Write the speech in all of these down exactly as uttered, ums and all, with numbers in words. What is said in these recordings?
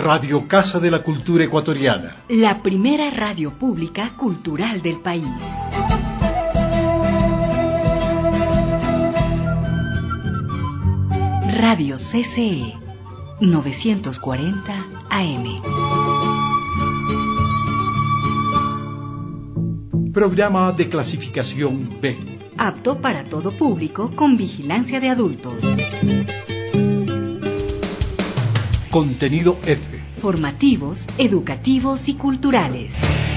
Radio Casa de la Cultura Ecuatoriana. La primera radio pública cultural del país. Radio C C E, novecientos cuarenta A M. Programa de clasificación B. Apto para todo público con vigilancia de adultos. Contenido F. Formativos, educativos y culturales.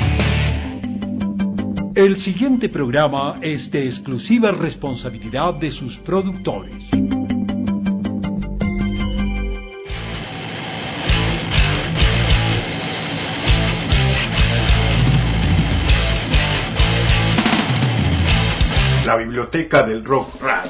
El siguiente programa es de exclusiva responsabilidad de sus productores. La Biblioteca del Rock Radio.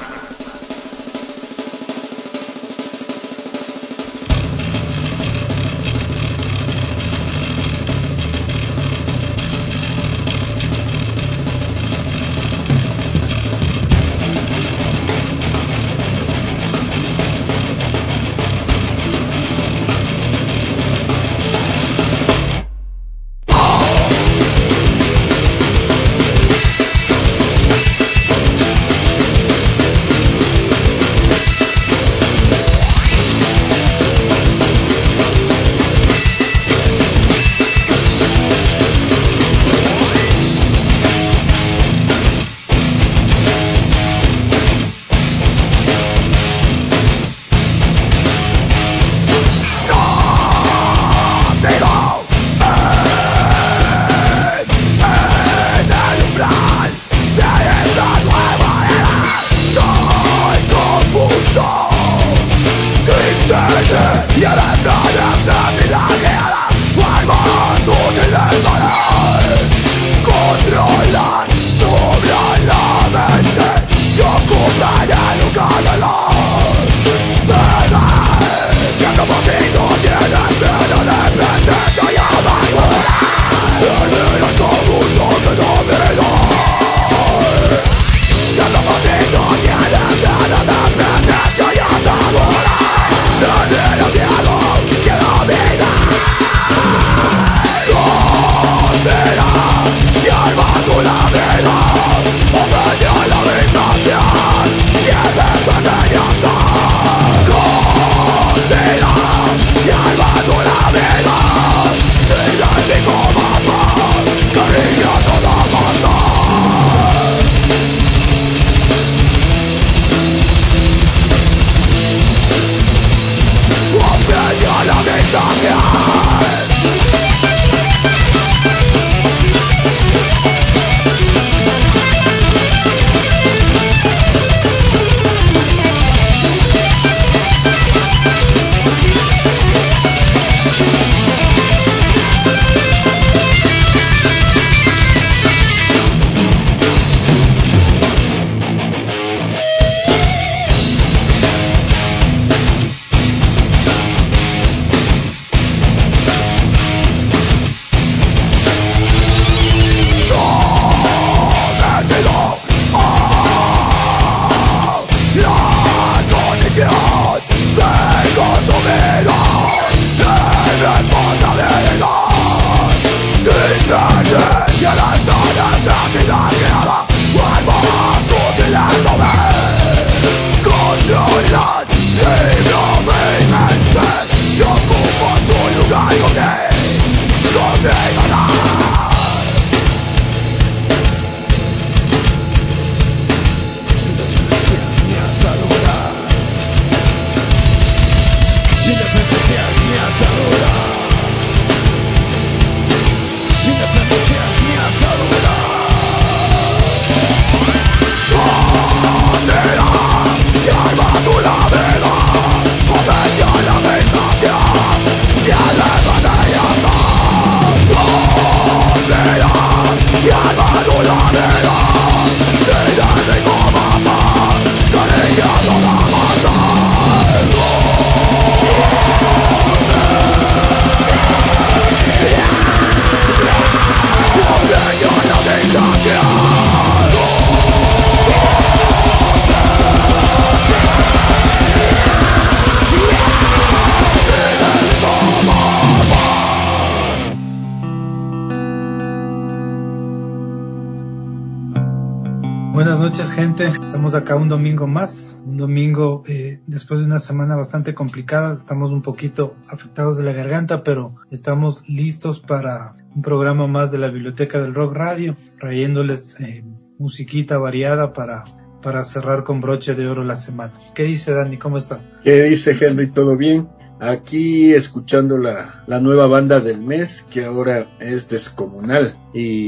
noches, gente. Estamos acá un domingo más, un domingo eh, después de una semana bastante complicada. Estamos un poquito afectados de la garganta, pero estamos listos para un programa más de la Biblioteca del Rock Radio, trayéndoles eh, musiquita variada para, para cerrar con broche de oro la semana. ¿Qué dice Dani? ¿Cómo está? ¿Qué dice Henry? ¿Todo bien? Aquí escuchando la, la nueva banda del mes, que ahora es Descomunal,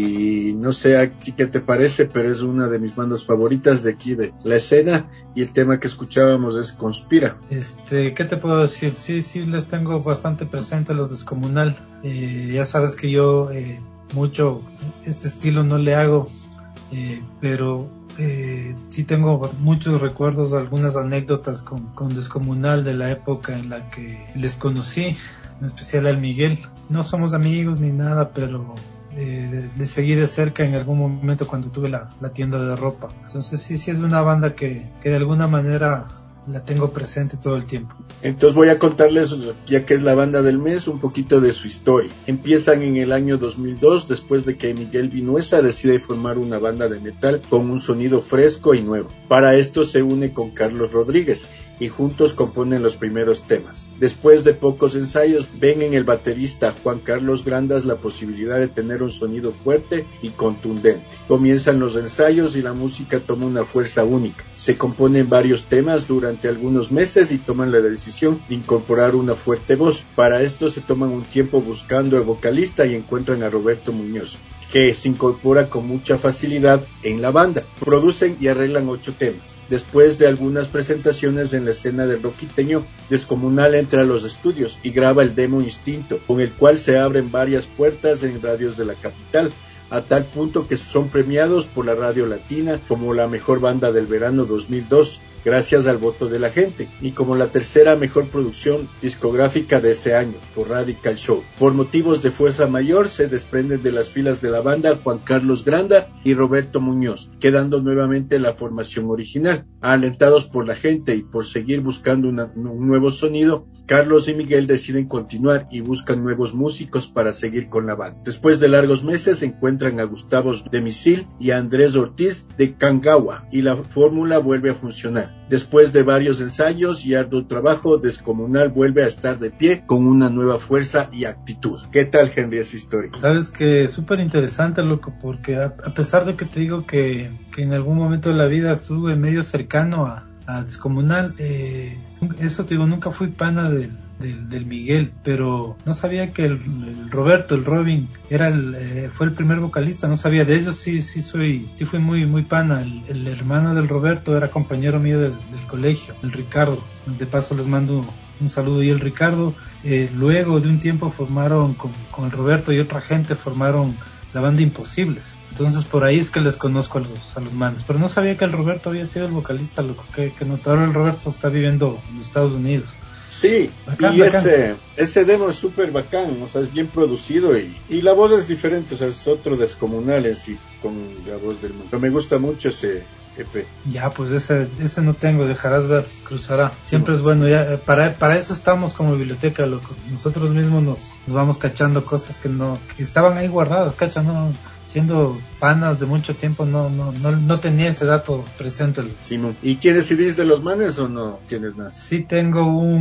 y no sé a ti qué te parece, pero es una de mis bandas favoritas de aquí de la escena, y el tema que escuchábamos es Conspira. Este, ¿qué te puedo decir? Sí, sí les tengo bastante presente los Descomunal. Eh, ya sabes que yo eh, mucho este estilo no le hago, eh, pero Eh, sí tengo muchos recuerdos, algunas anécdotas con, con Descomunal de la época en la que les conocí, en especial al Miguel. No somos amigos ni nada, pero eh, les seguí de cerca en algún momento cuando tuve la, la tienda de ropa. Entonces sí, sí es una banda que, que de alguna manera la tengo presente todo el tiempo. Entonces voy a contarles, ya que es la banda del mes, un poquito de su historia. Empiezan en el año dos mil dos, después de que Miguel Vinuesa decide formar una banda de metal con un sonido fresco y nuevo. Para esto se une con Carlos Rodríguez y juntos componen los primeros temas. Después de pocos ensayos, ven en el baterista Juan Carlos Grandas la posibilidad de tener un sonido fuerte y contundente. Comienzan los ensayos y la música toma una fuerza única. Se componen varios temas durante algunos meses y toman la decisión de incorporar una fuerte voz. Para esto se toman un tiempo buscando al vocalista y encuentran a Roberto Muñoz, que se incorpora con mucha facilidad en la banda. Producen y arreglan ocho temas. Después de algunas presentaciones en la escena del rock quiteño, Descomunal entra a los estudios y graba el demo Instinto, con el cual se abren varias puertas en radios de la capital, a tal punto que son premiados por la Radio Latina como la mejor banda del verano dos mil dos, gracias al voto de la gente, y como la tercera mejor producción discográfica de ese año, por Radical Show. Por motivos de fuerza mayor, se desprenden de las filas de la banda Juan Carlos Granda y Roberto Muñoz, quedando nuevamente la formación original. Alentados por la gente y por seguir buscando una, un nuevo sonido, Carlos y Miguel deciden continuar y buscan nuevos músicos para seguir con la banda. Después de largos meses, encuentran a Gustavo de Misil y a Andrés Ortiz de Kangawa, y la fórmula vuelve a funcionar. Después de varios ensayos y arduo trabajo, Descomunal vuelve a estar de pie con una nueva fuerza y actitud. ¿Qué tal, Henry, esa historia? Sabes que es súper interesante, loco, porque a, a pesar de que te digo que, que en algún momento de la vida estuve medio cercano a, a Descomunal, eh, eso te digo, nunca fui pana del, del, del Miguel, pero no sabía que el, el Roberto, el Robin, era el, eh, fue el primer vocalista, no sabía de ellos. Sí, sí soy, sí fui muy, muy pana. El, el hermano del Roberto era compañero mío del, del colegio, el Ricardo. De paso les mando un saludo. Y el Ricardo, eh, luego de un tiempo formaron con, con el Roberto y otra gente, formaron la banda Imposibles. Entonces por ahí es que les conozco a los, a los manes, pero no sabía que el Roberto había sido el vocalista, loco. Que, que notado el Roberto está viviendo en Estados Unidos. Sí, bacán, y bacán. Ese, ese demo es súper bacán, o sea, es bien producido y, y la voz es diferente, o sea, es otro Descomunal en sí, con la voz del mundo. Pero me gusta mucho ese E P. Ya, pues ese ese no tengo, dejarás ver, cruzará. Siempre sí, es bueno, ya para para eso estamos como biblioteca, loco. Nosotros mismos nos, nos vamos cachando cosas que no, que estaban ahí guardadas, cacha, no, siendo panas de mucho tiempo, no no no, no tenía ese dato presente. Sí, ¿y tienes C Ds de los manes o no tienes nada? Sí tengo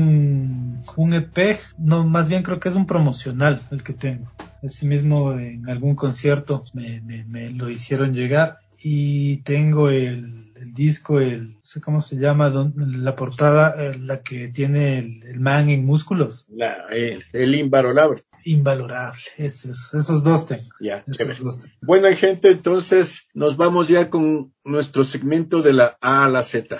un un E P, no, más bien creo que es un promocional el que tengo. Ese mismo en algún concierto me, me, me lo hicieron llegar, y tengo el, el disco, el no sé cómo se llama, don, la portada, eh, la que tiene el, el man en músculos. La, el, el invalorable. Invalorable, esos, esos dos tengo. Ya, esos dos tengo. Bueno, gente, entonces nos vamos ya con nuestro segmento de la A a la Z.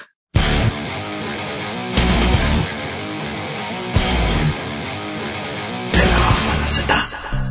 De la A a la Z.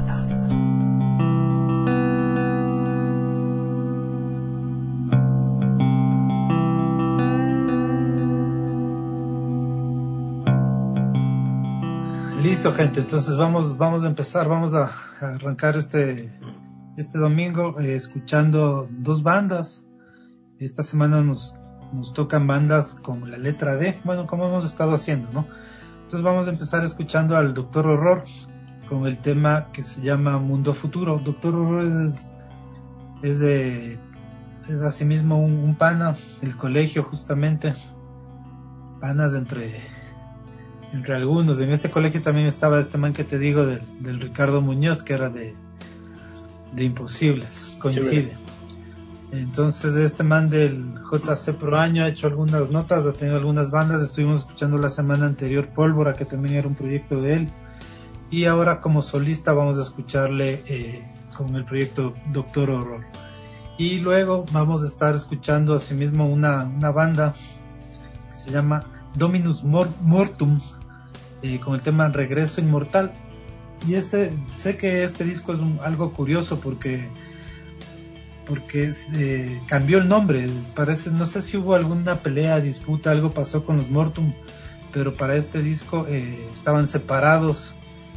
Listo, gente, entonces vamos vamos a empezar, vamos a, a arrancar este este domingo eh, escuchando dos bandas. Esta semana nos nos tocan bandas con la letra D, bueno, como hemos estado haciendo, ¿no? Entonces vamos a empezar escuchando al Doctor Horror con el tema que se llama Mundo Futuro. Doctor Horror es, es de es asimismo un, un pana del colegio, justamente, panas entre, entre algunos. En este colegio también estaba este man que te digo del, del Ricardo Muñoz, que era de, de Imposibles, coincide. Chévere. Entonces este man del J C Proaño ha hecho algunas notas, ha tenido algunas bandas. Estuvimos escuchando la semana anterior Pólvora, que también era un proyecto de él, y ahora como solista vamos a escucharle eh, con el proyecto Doctor Horror. Y luego vamos a estar escuchando asimismo una, una banda que se llama Dominus Mortum, eh, con el tema Regreso Inmortal. Y este, sé que este disco es un, algo curioso porque porque eh, cambió el nombre. Parece, no sé si hubo alguna pelea, disputa, algo pasó con los Mortum, pero para este disco eh, estaban separados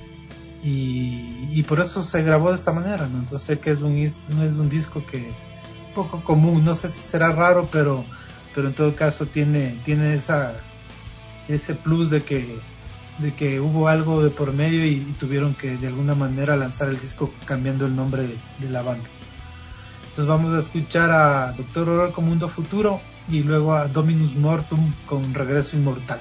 y, y por eso se grabó de esta manera, ¿no? Entonces sé que es un, no es un disco que poco común, no sé si será raro, pero pero en todo caso tiene tiene esa ese plus de que de que hubo algo de por medio y, y tuvieron que de alguna manera lanzar el disco cambiando el nombre de, de la banda. Entonces vamos a escuchar a Doctor Horror con Mundo Futuro y luego a Dominus Mortum con Regreso Inmortal.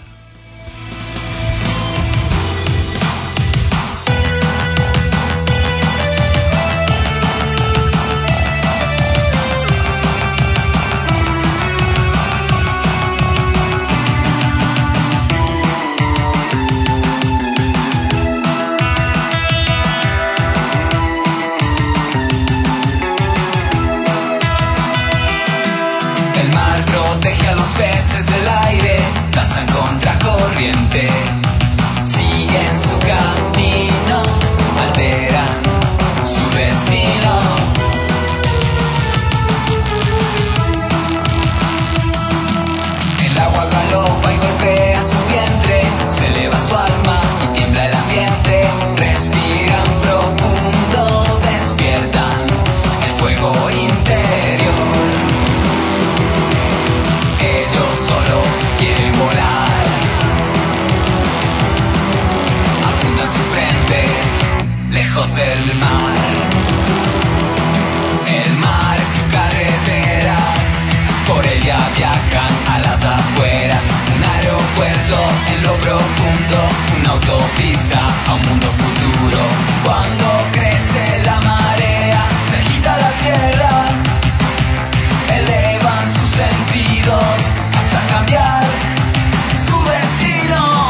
Peces del aire danzan contra corriente, siguen su camino, alteran su destino. El agua galopa y golpea su vientre, se eleva su alma y tiembla el ambiente. Respiran profundo, despiertan el fuego interior. Ellos solo quieren volar, apuntan su frente, lejos del mar. El mar es su carretera, por ella viajan a las afueras. Un aeropuerto en lo profundo, una autopista a un mundo futuro. Cuando crece la marea, se agita la tierra, elevan sus sentidos hasta cambiar su destino.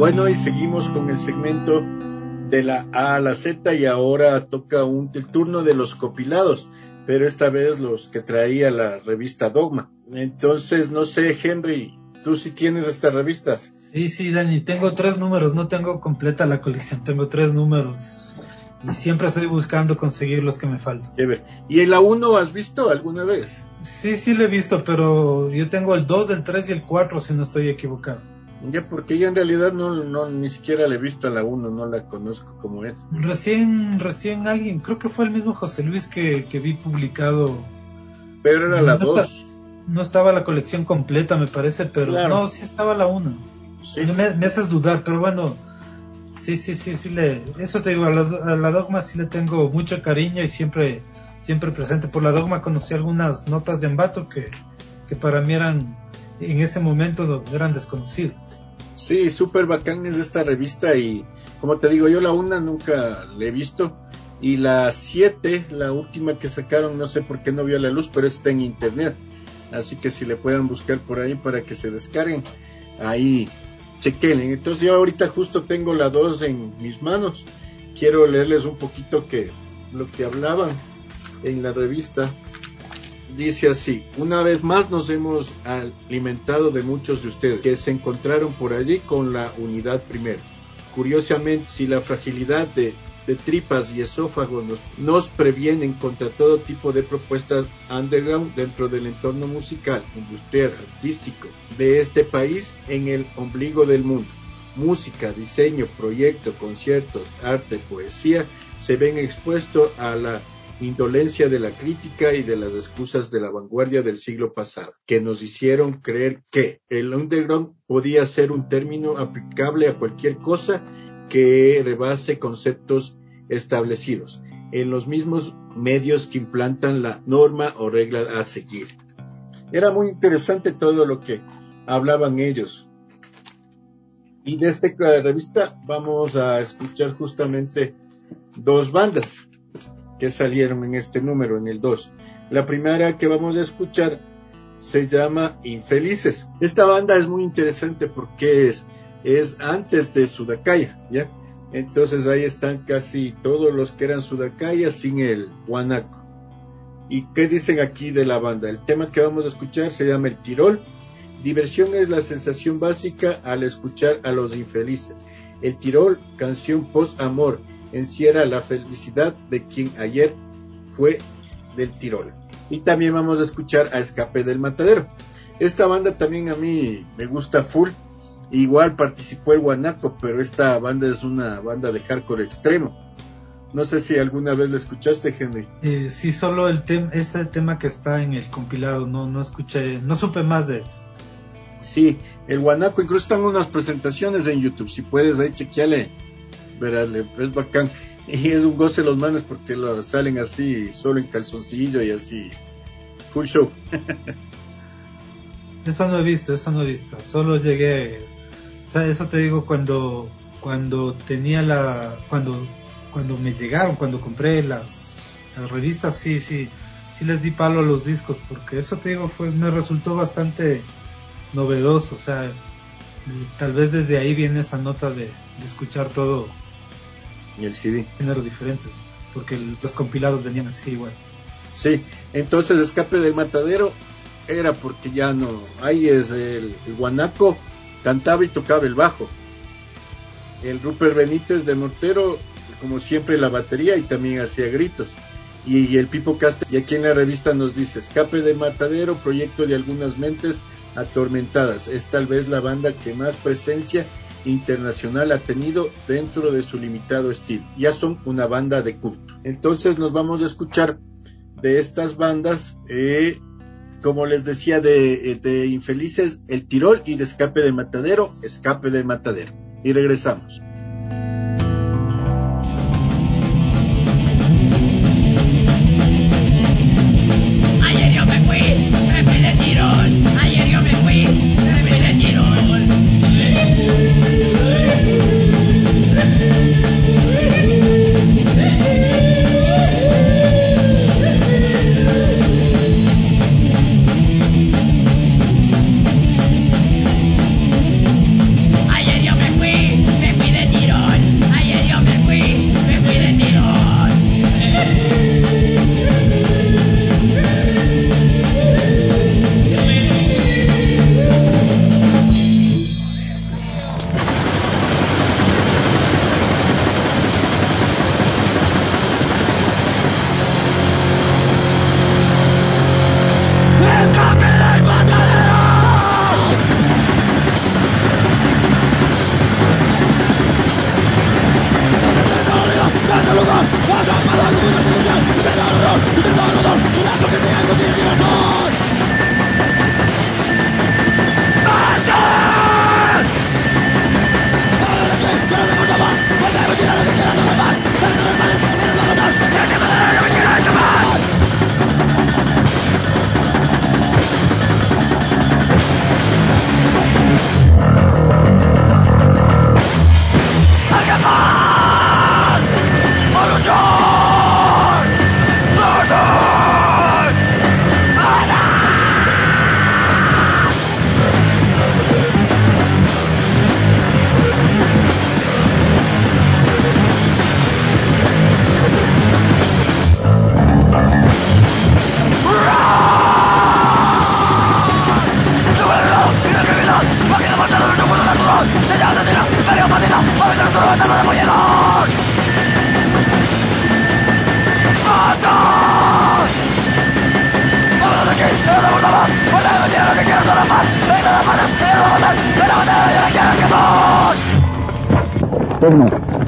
Bueno, y seguimos con el segmento de la A a la Z y ahora toca un, el turno de los compilados, pero esta vez los que traía la revista Dogma. Entonces, no sé, Henry, ¿tú sí tienes estas revistas? Sí, sí, Dani, tengo tres números, no tengo completa la colección, tengo tres números y siempre estoy buscando conseguir los que me faltan. Chévere. ¿Y el A uno has visto alguna vez? Sí, sí lo he visto, pero yo tengo el dos, el tres y el cuatro, si no estoy equivocado. Ya, porque yo en realidad no, no ni siquiera le he visto a la uno, no la conozco como es. Recién, recién alguien, creo que fue el mismo José Luis que, que vi publicado. Pero era la no, dos. No estaba la colección completa, me parece, pero Claro. no, sí estaba la uno. Sí. Me, me haces dudar, pero bueno, sí, sí, sí, sí le, eso te digo, a la, a la Dogma sí le tengo mucho cariño y siempre, siempre presente. Por la Dogma conocí algunas notas de Ambato que, que para mí eran, en ese momento eran desconocidas. Sí, súper bacán es esta revista y como te digo, yo la una nunca la he visto y la siete, la última que sacaron, no sé por qué no vio la luz, pero está en internet, así que si le puedan buscar por ahí para que se descarguen, ahí chequenle. Entonces yo ahorita justo tengo la dos en mis manos, quiero leerles un poquito que lo que hablaban en la revista. Dice así: una vez más nos hemos alimentado de muchos de ustedes que se encontraron por allí con la unidad primera. Curiosamente, si la fragilidad de, de tripas y esófagos nos, nos previenen contra todo tipo de propuestas underground dentro del entorno musical, industrial, artístico de este país en el ombligo del mundo. Música, diseño, proyecto, conciertos, arte, poesía se ven expuestos a la indolencia de la crítica y de las excusas de la vanguardia del siglo pasado, que nos hicieron creer que el underground podía ser un término aplicable a cualquier cosa que rebase conceptos establecidos en los mismos medios que implantan la norma o regla a seguir. Era muy interesante todo lo que hablaban ellos. Y de esta revista vamos a escuchar justamente dos bandas que salieron en este número, en el dos. La primera que vamos a escuchar se llama Infelices. Esta banda es muy interesante porque es, es antes de Sudakaya, ¿ya? Entonces ahí están casi todos los que eran Sudakaya sin el guanaco. ¿Y qué dicen aquí de la banda? El tema que vamos a escuchar se llama El Tirol. Diversión es la sensación básica al escuchar a los infelices. El Tirol, canción post-amor, encierra la felicidad de quien ayer fue del Tirol. Y también vamos a escuchar a Escape del Matadero. Esta banda también a mí me gusta full. Igual participó el Guanaco, pero esta banda es una banda de hardcore extremo. No sé si alguna vez la escuchaste, Henry. Eh, sí, solo el tema, ese tema que está en el compilado, no, no escuché, no supe más de él. Sí, el Guanaco, incluso están unas presentaciones en YouTube, si puedes ahí chequeale, verás, es bacán. Y es un goce los manes porque lo salen así, solo en calzoncillo y así, full show. Eso no he visto, eso no he visto, solo llegué, o sea, eso te digo cuando, cuando tenía la, cuando, cuando me llegaron, cuando compré las, las revistas, sí, sí, sí les di palo a los discos, porque eso te digo, fue, me resultó bastante novedoso, o sea, tal vez desde ahí viene esa nota de, de escuchar todo Y el C D. géneros diferentes, porque el, los compilados venían así igual. Sí, entonces Escape del Matadero era porque ya no, ahí es el, el Guanaco, cantaba y tocaba el bajo. El Rupert Benítez de Mortero, como siempre, la batería y también hacía gritos. Y, y el Pipo Castro, y aquí en la revista nos dice: Escape del Matadero, proyecto de algunas mentes atormentadas. Es tal vez la banda que más presencia internacional ha tenido dentro de su limitado estilo. Ya son una banda de culto. Entonces nos vamos a escuchar de estas bandas, eh, como les decía, de, de Infelices, El Tirol, y de Escape del Matadero, Escape del Matadero. Y regresamos. Ayer yo me fui, me fui de Tirol. Ayer yo me fui, me fui de Tirol. Ayer yo me fui.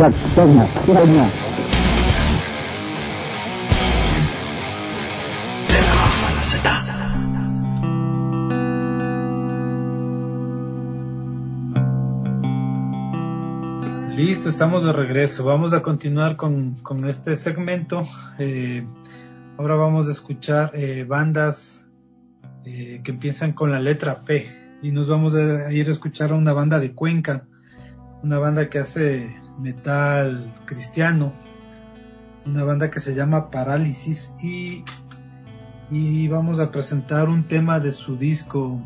Tac, Tecna, Tecna. Listo, estamos de regreso. Vamos a continuar con, con este segmento. Eh, ahora vamos a escuchar eh, bandas eh, que empiezan con la letra P. Y nos vamos a ir a escuchar a una banda de Cuenca, una banda que hace metal cristiano, una banda que se llama Parálisis, y, y vamos a presentar un tema de su disco.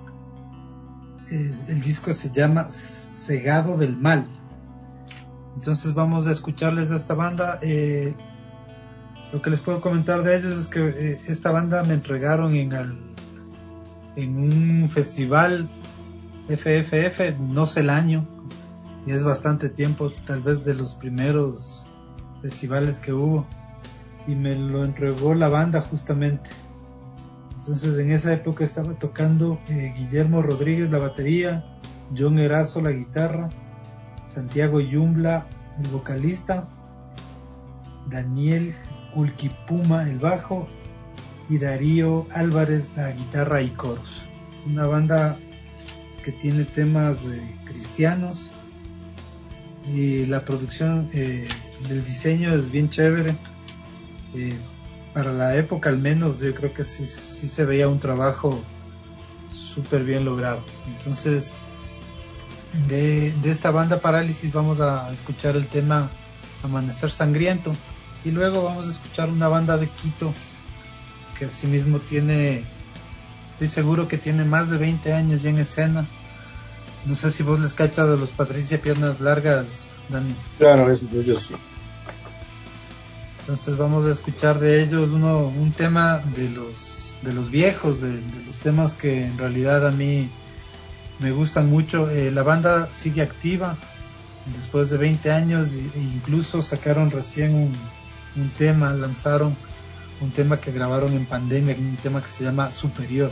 Eh, el disco se llama Cegado del Mal. Entonces vamos a escucharles a esta banda. Eh, lo que les puedo comentar de ellos es que eh, esta banda me entregaron en, el, en un festival F F F, no sé el año, y es bastante tiempo, tal vez de los primeros festivales que hubo, y me lo entregó la banda justamente. Entonces en esa época estaba tocando eh, Guillermo Rodríguez la batería, John Erazo la guitarra, Santiago Yumbla el vocalista, Daniel Culquipuma el bajo y Darío Álvarez la guitarra y coros. Una banda que tiene temas eh, cristianos, y la producción eh, del diseño es bien chévere. Eh, para la época al menos yo creo que sí, sí se veía un trabajo súper bien logrado. Entonces de, de esta banda Parálisis vamos a escuchar el tema Amanecer Sangriento, y luego vamos a escuchar una banda de Quito que asimismo tiene, estoy seguro que tiene más de veinte años ya en escena. No sé si vos les cachas de los Patricia Piernas Largas, Dani. Claro, es de ellos sí. Entonces vamos a escuchar de ellos uno, un tema de los de los viejos, de, de los temas que en realidad a mí me gustan mucho. Eh, la banda sigue activa después de veinte años, e incluso sacaron recién un, un tema, lanzaron un tema que grabaron en pandemia, un tema que se llama Superior,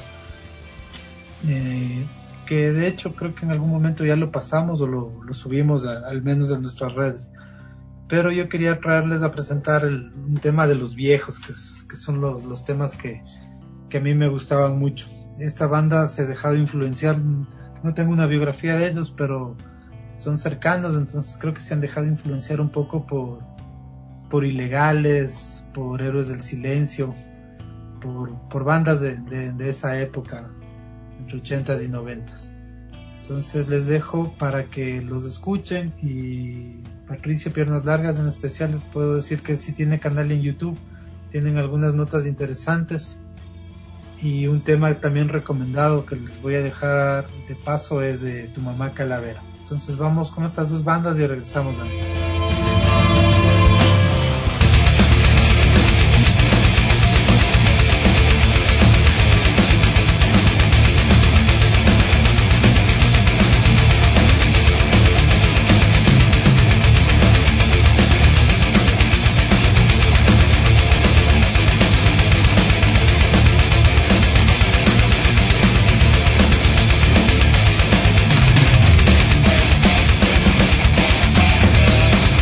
eh, que de hecho creo que en algún momento ya lo pasamos o lo, lo subimos a, al menos en nuestras redes. Pero yo quería traerles a presentar el, un tema de los viejos, que, es, que son los, los temas que, que a mí me gustaban mucho. Esta banda se ha dejado influenciar, no tengo una biografía de ellos, pero son cercanos, entonces creo que se han dejado influenciar un poco por, por Ilegales, por Héroes del Silencio, por, por bandas de, de, de esa época, entre ochentas y noventas. Entonces les dejo para que los escuchen, y Patricia Piernas Largas en especial les puedo decir que sí tiene canal en YouTube, tienen algunas notas interesantes, y un tema también recomendado que les voy a dejar de paso es de Tu Mamá Calavera. Entonces vamos con estas dos bandas y regresamos, Dani. We'll be right back.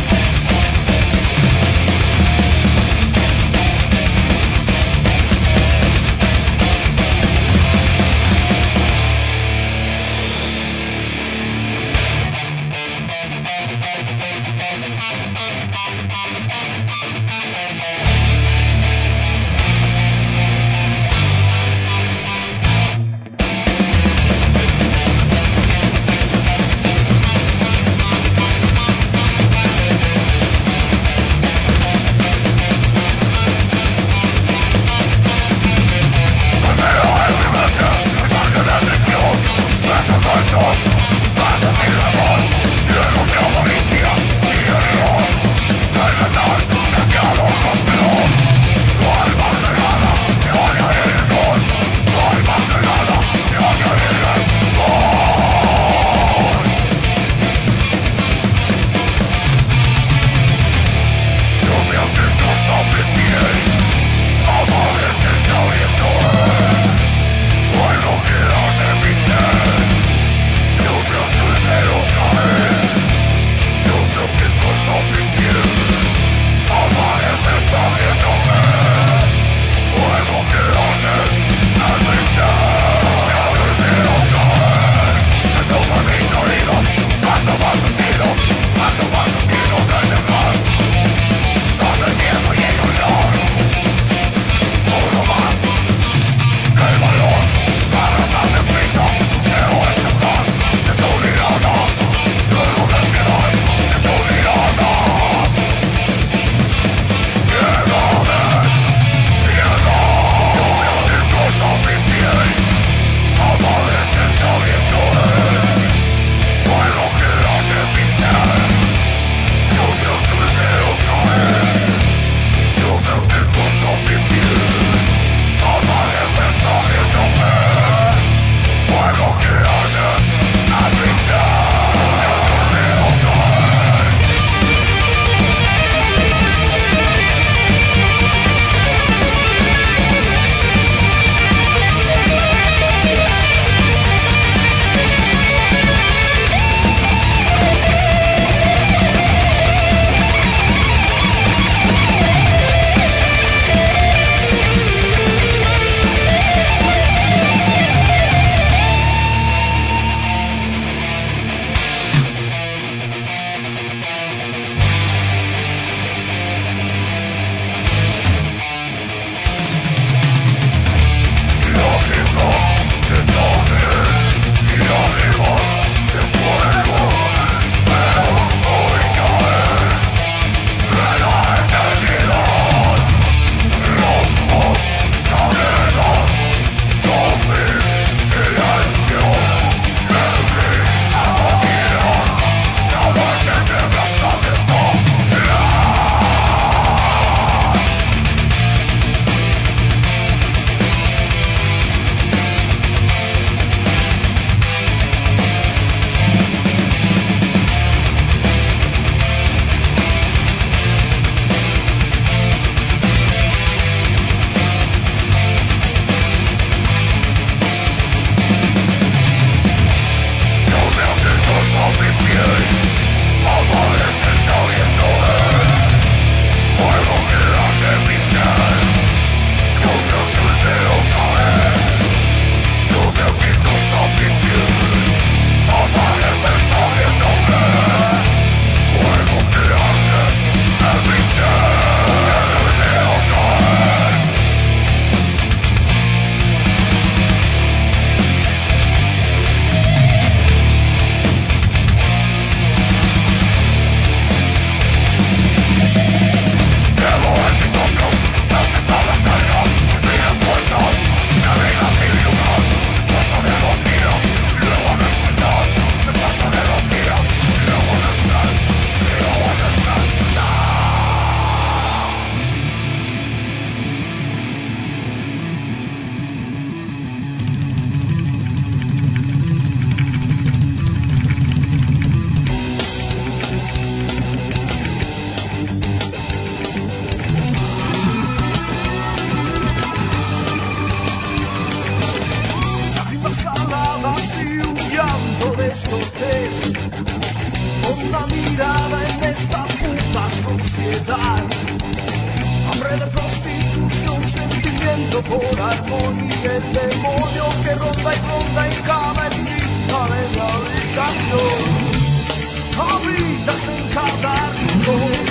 por armonía, el demonio que ronda y ronda en cada esquina de la habitación. Habitas en cada rincón,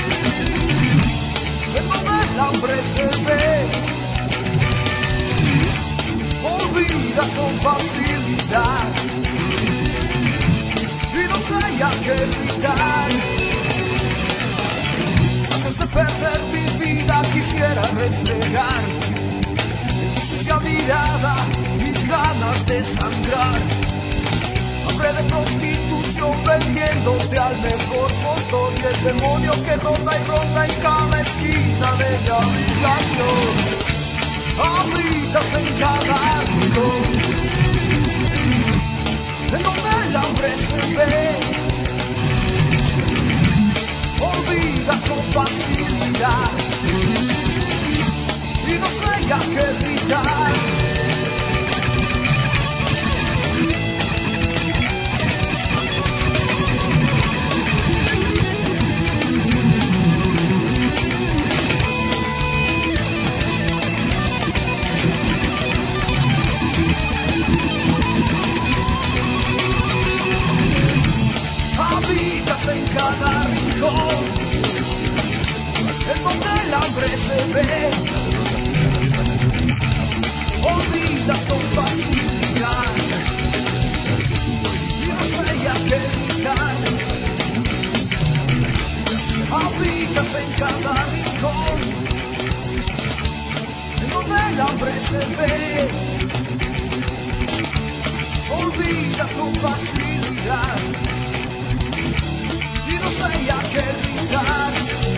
en donde el hambre se ve, olvidas con facilidad y no sé a qué gritar. Antes de perder mi vida quisiera restregar en su sucia mirada mis ganas de sangrar. Hambre de prostitución vendiéndote al mejor postor, y el demonio que ronda y ronda en cada esquina de la habitación. Habitas en cada rincón, en donde el hambre se ve, olvidas con facilidad y no sé a qué gritar. Habitas en cada rincón, en donde el hambre se ve, olvidas con facilidad y no sé a qué gritar. Habitas en cada rincón, en donde el hambre se ve, olvidas con facilidad y no sé a qué gritar.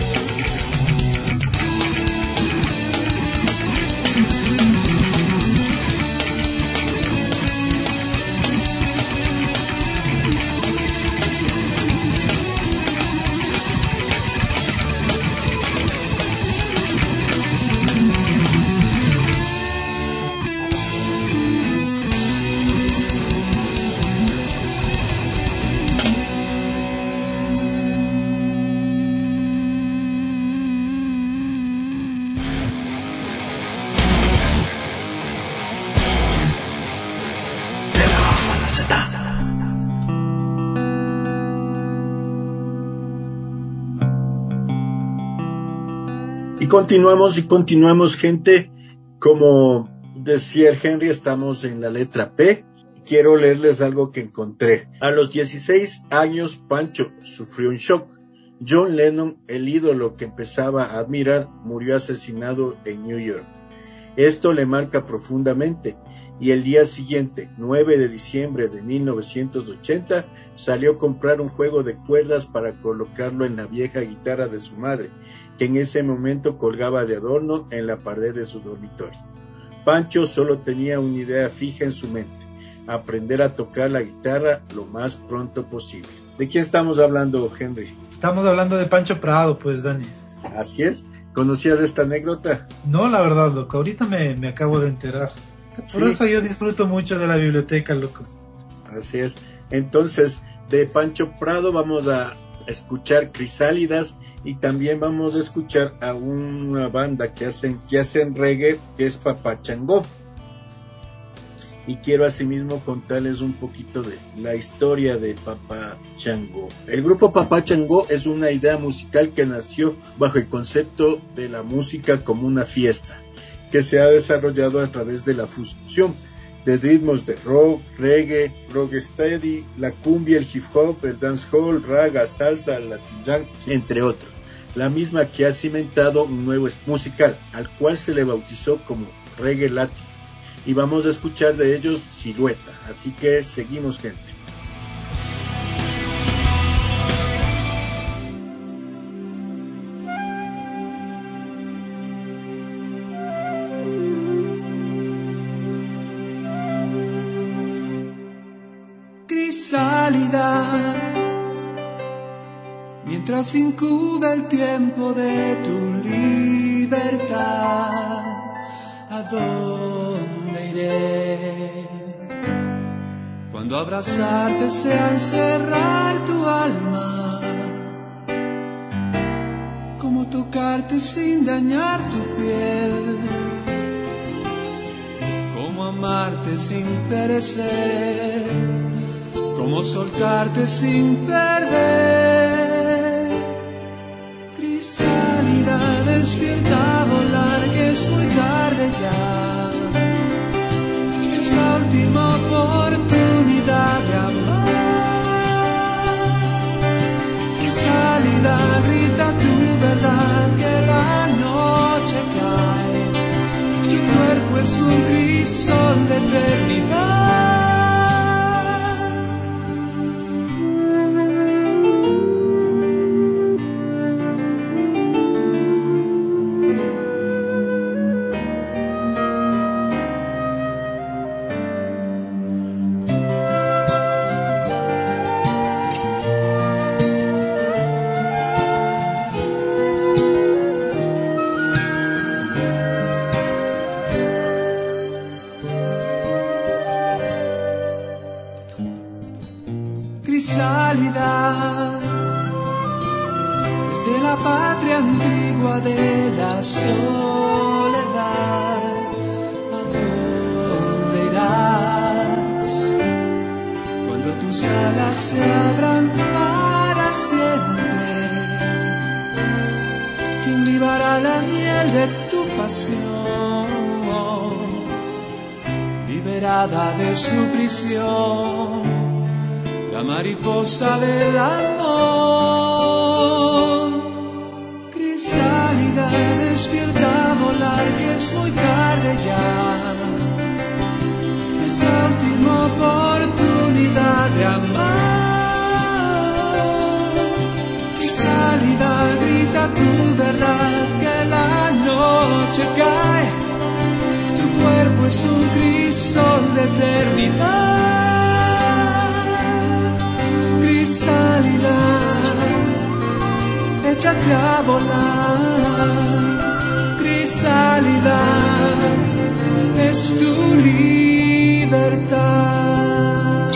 Y continuamos y continuamos, gente. Como decía el Henry, estamos en la letra P. Quiero leerles algo que encontré. A los dieciséis años, Pancho sufrió un shock. John Lennon, el ídolo que empezaba a admirar, murió asesinado en New York. Esto le marca profundamente, y el día siguiente, nueve de diciembre de mil novecientos ochenta, salió a comprar un juego de cuerdas para colocarlo en la vieja guitarra de su madre, que en ese momento colgaba de adorno en la pared de su dormitorio. Pancho solo tenía una idea fija en su mente: aprender a tocar la guitarra lo más pronto posible. ¿De quién estamos hablando, Henry? Estamos hablando de Pancho Prado, pues, Dani. Así es. ¿Conocías esta anécdota? No, la verdad, loco, ahorita me, me acabo de enterar. Por Sí. eso yo disfruto mucho de la biblioteca, loco. Así es. Entonces, de Pancho Prado vamos a escuchar Crisálidas, y también vamos a escuchar a una banda que hacen, que hacen reggae, que es Papá Changó. Y quiero asimismo contarles un poquito de la historia de Papá Changó. El grupo Papá Changó es una idea musical que nació bajo el concepto de la música como una fiesta, que se ha desarrollado a través de la fusión de ritmos de rock, reggae, rocksteady, la cumbia, el hip hop, el dancehall, raga, salsa, latin jam, entre otros. La misma que ha cimentado un nuevo musical, al cual se le bautizó como Reggae Latin. Y vamos a escuchar de ellos Silueta. Así que seguimos, gente. Crisálida, mientras incuba el tiempo de tu libertad, ¿a dónde iré? Cuando abrazarte sea encerrar tu alma, como tocarte sin dañar tu piel, cómo amarte sin perecer, cómo soltarte sin perder. Crisálida, despierta a volar, que es muy tarde ya. Es la última oportunidad de amar. Crisálida, grita tu verdad, que la noche cae. Tu cuerpo es un crisol de eternidad. Crisálida, desde la patria antigua de la soledad, ¿a dónde irás? Cuando tus alas se abran para siempre, ¿quién libará la miel de tu pasión? Liberada de su prisión, la mariposa del amor. Crisálida, despierta a volar, que es muy tarde ya. Es la última oportunidad de amar. Crisálida, grita tu verdad, que la noche cae. Tu cuerpo es un crisol de eternidad. Crisálida, échate a volar. Crisálida, es tu libertad.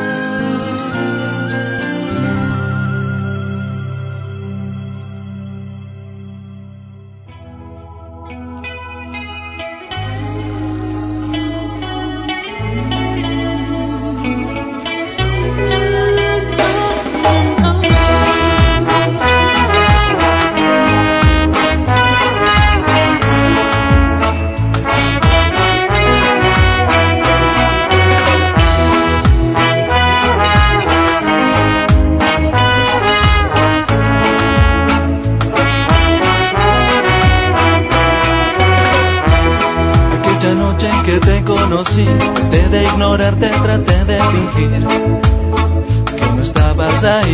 Traté de ignorarte, traté de fingir que no estabas ahí.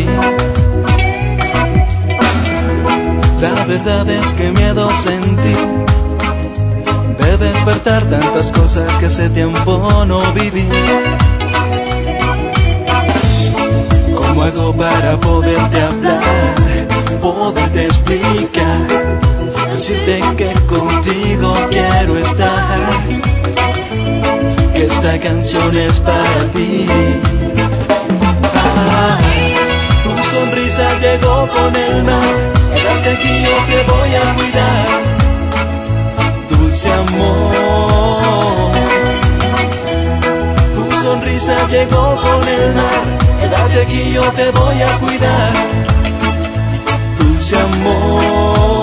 La verdad es que miedo sentí de despertar tantas cosas que hace tiempo no viví. ¿Cómo hago para poderte hablar, poderte explicar, decirte que contigo quiero estar? Esta canción es para ti. Ah, tu sonrisa llegó con el mar. Quédate aquí, yo te voy a cuidar. Dulce amor. Tu sonrisa llegó con el mar. Quédate aquí, yo te voy a cuidar. Dulce amor.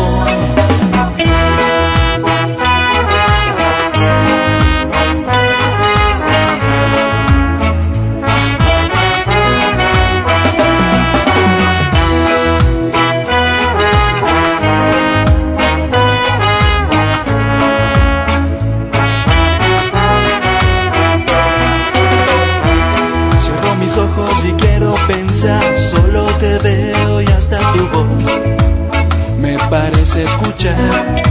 Si quiero pensar, solo te veo y hasta tu voz me parece escuchar.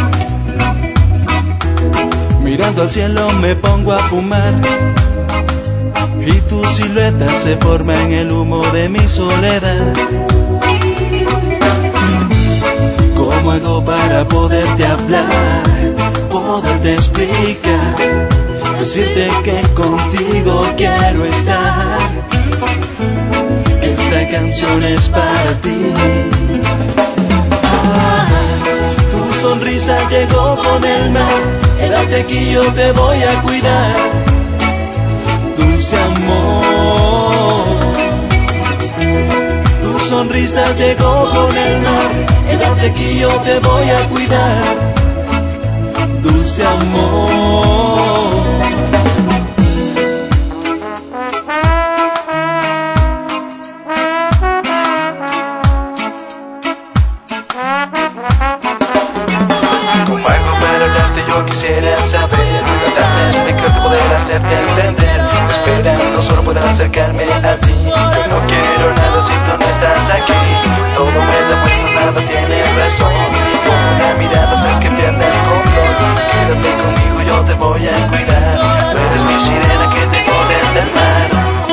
Mirando al cielo me pongo a fumar y tu silueta se forma en el humo de mi soledad. ¿Cómo hago para poderte hablar, poderte explicar, decirte que contigo quiero estar? Esta canción es para ti. Ah, tu sonrisa llegó con el mar. Quédate aquí, yo te voy a cuidar. Dulce amor, tu sonrisa llegó con el mar. Quédate aquí, yo te voy a cuidar. Dulce amor. Como algo para hablarte yo quisiera saber, tratar de explicarte, poder hacerte entender. Espera, no solo puedo acercarme a ti. Yo no quiero nada si tú no estás aquí. Todo me da vueltas, nada tiene razón. Con una mirada sabes que pierde el control. Quédate conmigo, yo te voy a cuidar. Tú eres mi sirena que te pone del mar.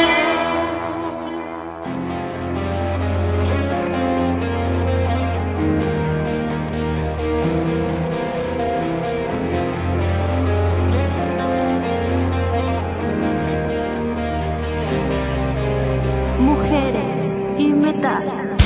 Mujeres y metal.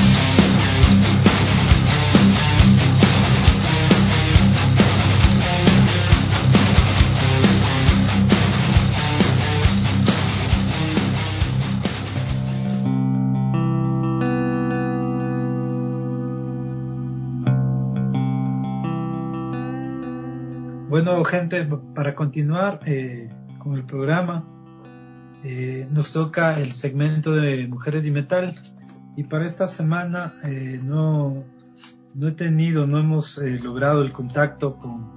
Bueno, gente, para continuar eh, con el programa, eh, nos toca el segmento de Mujeres y Metal. Y para esta semana eh, no, no he tenido, no hemos eh, logrado el contacto con,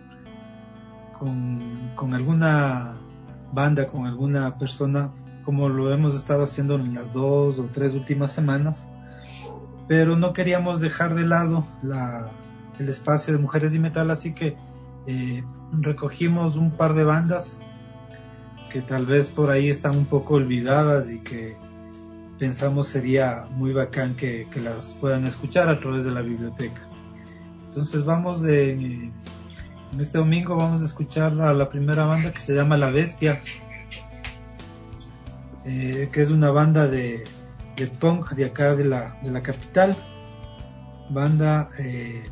con, con alguna banda, con alguna persona, como lo hemos estado haciendo en las dos o tres últimas semanas. Pero no queríamos dejar de lado la, el espacio de Mujeres y Metal, así que Eh, recogimos un par de bandas que tal vez por ahí están un poco olvidadas y que pensamos sería muy bacán que, que las puedan escuchar a través de la biblioteca. Entonces vamos de, en este domingo vamos a escuchar a la primera banda, que se llama La Bestia, eh, que es una banda de, de punk de acá de la, de la capital, banda eh,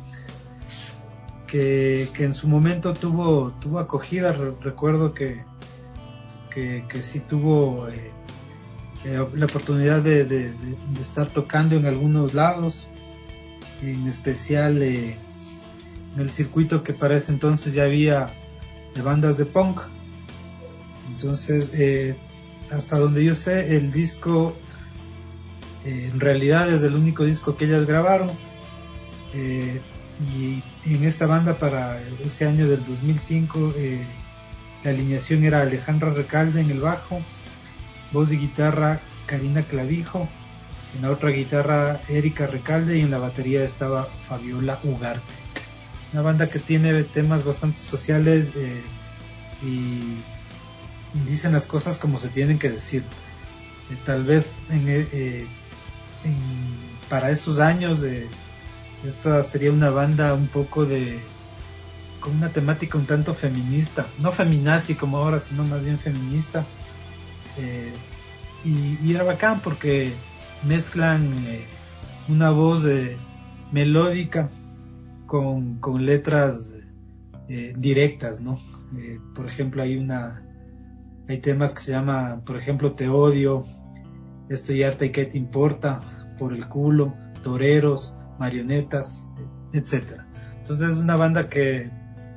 Que, que en su momento tuvo tuvo acogida. Re, recuerdo que, que que sí tuvo eh, eh, la oportunidad de, de, de, de estar tocando en algunos lados, en especial eh, en el circuito que para ese entonces ya había de bandas de punk. Entonces eh, hasta donde yo sé, el disco eh, en realidad es el único disco que ellas grabaron. eh, Y en esta banda para ese año del dos mil cinco eh, la alineación era Alejandra Recalde en el bajo, voz y guitarra Karina Clavijo, en la otra guitarra Erika Recalde y en la batería estaba Fabiola Ugarte. Una banda que tiene temas bastante sociales eh, y dicen las cosas como se tienen que decir. Eh, tal vez en, eh, en, para esos años de eh, esta sería una banda un poco de con una temática un tanto feminista, no feminazi como ahora, sino más bien feminista, eh, y, y era bacán porque mezclan eh, una voz eh, melódica con, con letras eh, directas, ¿no? Eh, por ejemplo, hay una hay temas que se llama, por ejemplo, Te odio, Estoy harta y qué te importa, Por el culo, Toreros, Marionetas, etcétera. Entonces es una banda que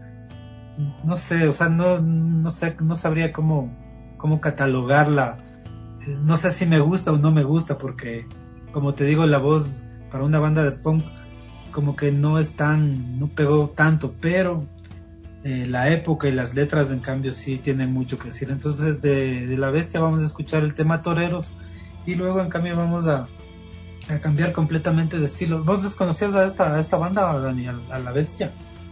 no sé, o sea, no no sé, no sabría cómo cómo catalogarla. No sé si me gusta o no me gusta, porque como te digo, la voz para una banda de punk como que no es tan, no pegó tanto, pero eh, la época y las letras en cambio sí tienen mucho que decir. Entonces de, de La Bestia vamos a escuchar el tema Toreros y luego en cambio vamos a a cambiar completamente de estilo. ¿Vos desconocías a esta, a esta banda, Dani, a, a La Bestia?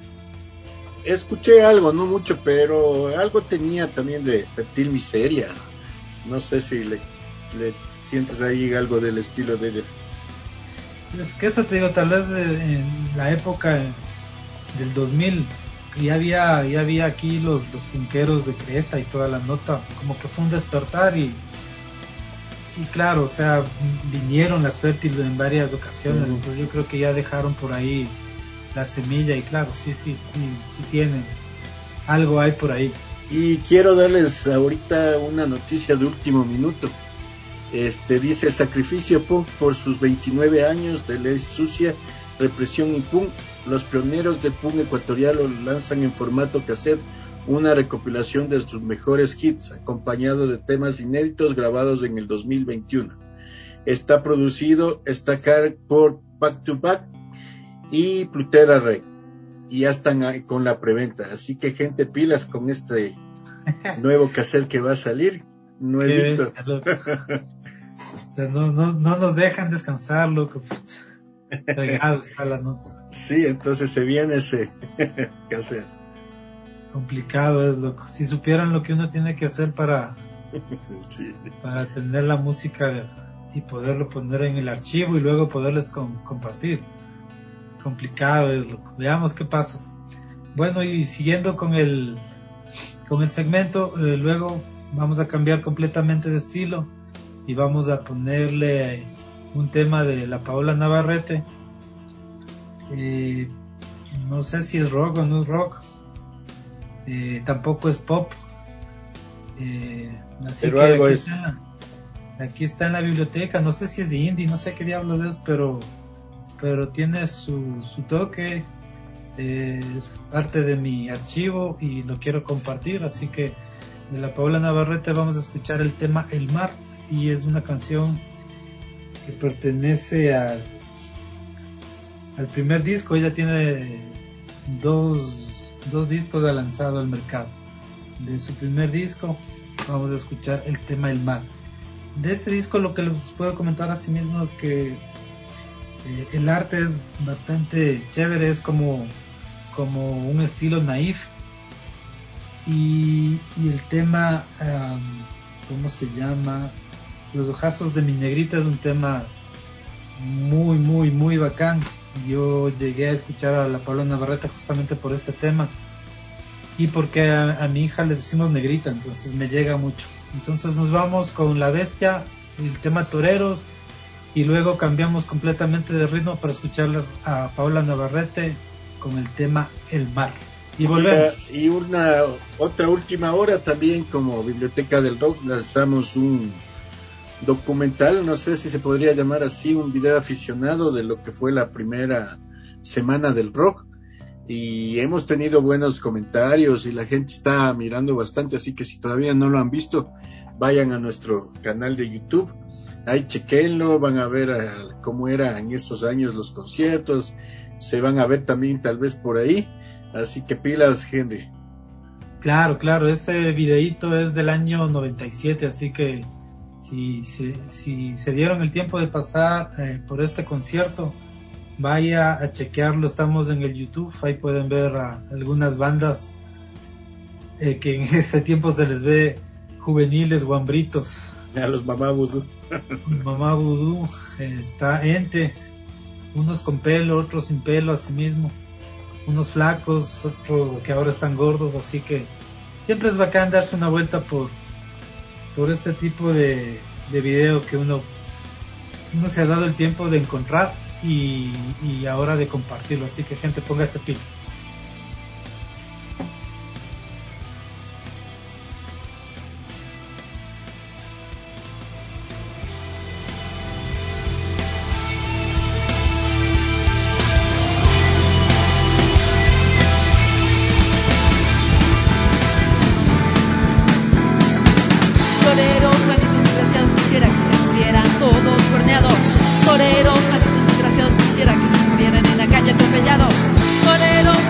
Escuché algo, no mucho, pero algo tenía también de Reptil Miseria. No sé si le, le sientes ahí algo del estilo de ellos. Es que eso te digo, tal vez en la época del dos mil ya había, ya había aquí los, los punqueros de Cresta y toda la nota, como que fue un despertar y Y claro, o sea, vinieron las Fértiles en varias ocasiones, uh-huh. Entonces yo creo que ya dejaron por ahí la semilla, y claro, sí, sí, sí, sí tienen, algo hay por ahí. Y quiero darles ahorita una noticia de último minuto. Este dice: Sacrificio Punk por sus veintinueve años de ley sucia, represión y punk. Los pioneros del punk ecuatoriano lanzan en formato cassette una recopilación de sus mejores hits, acompañado de temas inéditos grabados en el dos mil veintiuno. Está producido, está cargado por Back to Back y Plutera Rey, y ya están con la preventa, así que gente, pilas con este nuevo cassette que va a salir, nuevito. O sea, no, no, no nos dejan descansar, loco. Regado está la nota. Sí, entonces se viene ese cassette. Complicado es, loco. Si supieran lo que uno tiene que hacer para, sí. para tener la música y poderlo poner en el archivo y luego poderles con, compartir. Complicado es, loco. Veamos qué pasa. Bueno, y siguiendo con el con el segmento, eh, luego vamos a cambiar completamente de estilo y vamos a ponerle un tema de la Paola Navarrete. Eh, no sé si es rock o no es rock. Eh, tampoco es pop. Eh, así pero que algo aquí es. Está, aquí está en la biblioteca. No sé si es de indie, no sé qué diablos es, pero pero tiene su, su toque. Eh, es parte de mi archivo y lo quiero compartir, así que de la Paola Navarrete vamos a escuchar el tema El Mar, y es una canción que pertenece al al primer disco. Ella tiene dos, dos discos ha lanzado al mercado. De su primer disco vamos a escuchar el tema El Mar. De este disco lo que les puedo comentar así mismo es que Eh, el arte es bastante chévere, es como, como un estilo naif, y, y el tema, um, ¿cómo se llama? Los ojazos de mi negrita es un tema muy, muy, muy bacán. Yo llegué a escuchar a la Paola Navarrete justamente por este tema y porque a, a mi hija le decimos negrita, entonces me llega mucho. Entonces nos vamos con La Bestia, el tema Toreros, y luego cambiamos completamente de ritmo para escuchar a Paola Navarrete con el tema El Mar. Y volvemos. Y una otra última hora también, como Biblioteca del Rock, lanzamos un documental, no sé si se podría llamar así, un video aficionado de lo que fue la primera semana del rock, y hemos tenido buenos comentarios y la gente está mirando bastante, así que si todavía no lo han visto, vayan a nuestro canal de YouTube. Ahí chequenlo, van a ver a, cómo era en estos años los conciertos, se van a ver también tal vez por ahí, así que pilas, Henry. Claro, claro, ese videíto es del año noventa y siete, así que si, si, si se dieron el tiempo de pasar eh, por este concierto, vaya a chequearlo, estamos en el YouTube, ahí pueden ver a algunas bandas eh, que en ese tiempo se les ve juveniles, guambritos. A los Mamá Vudú. Mamá Vudú, eh, está Ente, unos con pelo, otros sin pelo, así mismo, unos flacos, otros que ahora están gordos, así que siempre es bacán darse una vuelta por por este tipo de, de video que uno uno se ha dado el tiempo de encontrar y, y ahora de compartirlo, así que gente, póngase pila. Toreros, malditos desgraciados, quisiera que se murieran en la calle atropellados. Toreros,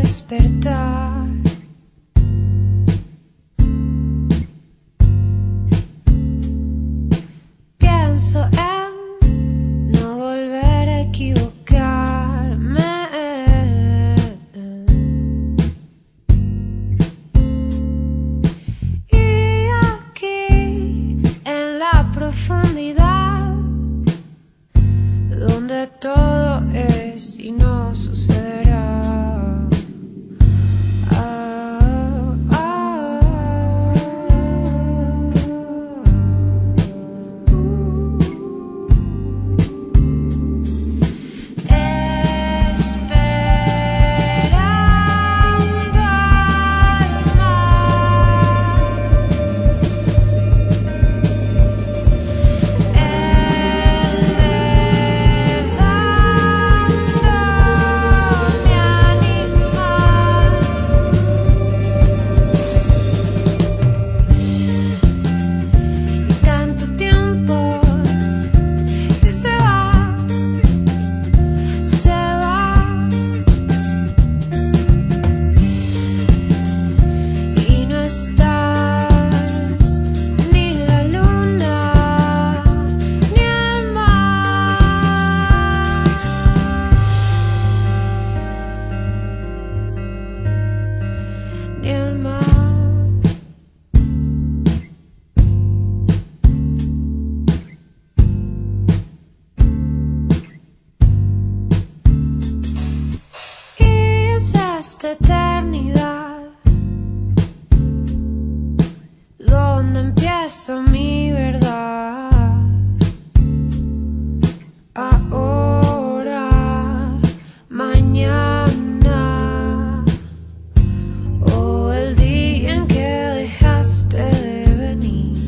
despertar. Pienso en no volver a equivocarme. Y aquí en la profundidad, donde todo es y no sucederá. Ah, ah, esperando al esta eternidad, donde empieza mi verdad. Ahora, mañana, o el día en que dejaste de venir.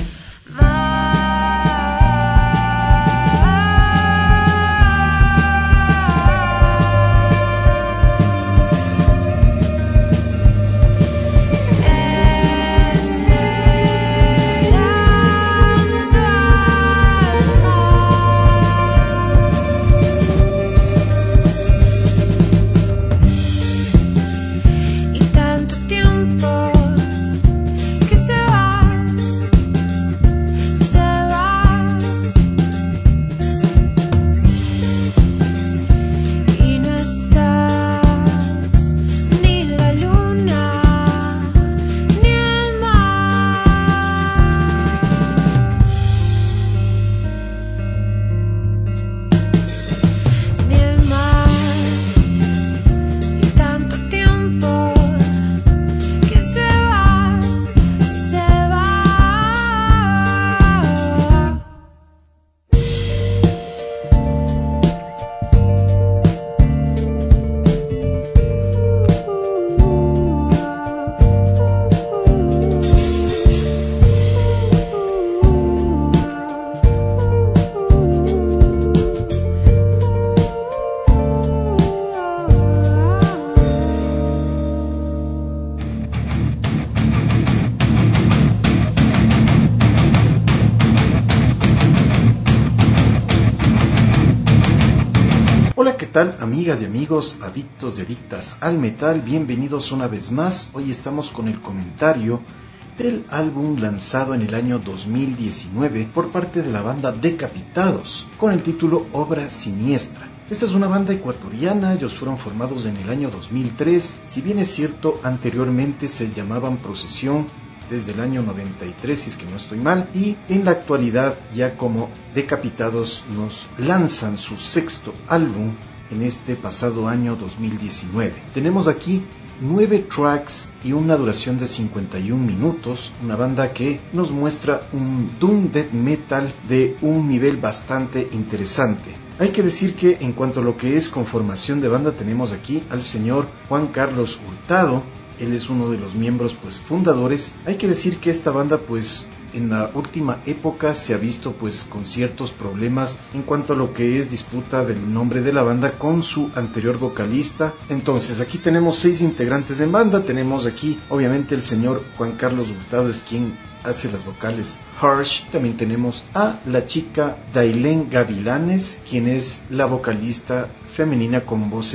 Hola, ¿qué tal, amigas y amigos, adictos y adictas al metal? Bienvenidos una vez más. Hoy estamos con el comentario del álbum lanzado en el año dos mil diecinueve por parte de la banda Decapitados, con el título Obra Siniestra. Esta es una banda ecuatoriana, ellos fueron formados en el año dos mil tres, si bien es cierto, anteriormente se llamaban Procesión, desde el año noventa y tres, si es que no estoy mal, y en la actualidad ya como Decapitados nos lanzan su sexto álbum en este pasado año dos mil diecinueve. Tenemos aquí nueve tracks y una duración de cincuenta y un minutos, una banda que nos muestra un doom death metal de un nivel bastante interesante. Hay que decir que en cuanto a lo que es conformación de banda, tenemos aquí al señor Juan Carlos Hurtado. Él es uno de los miembros pues fundadores. Hay que decir que esta banda pues en la última época se ha visto pues con ciertos problemas en cuanto a lo que es disputa del nombre de la banda con su anterior vocalista. Entonces aquí tenemos seis integrantes en banda. Tenemos aquí obviamente el señor Juan Carlos Hurtado, es quien hace las vocales Harsh. También tenemos a la chica Dailén Gavilanes, quien es la vocalista femenina con voces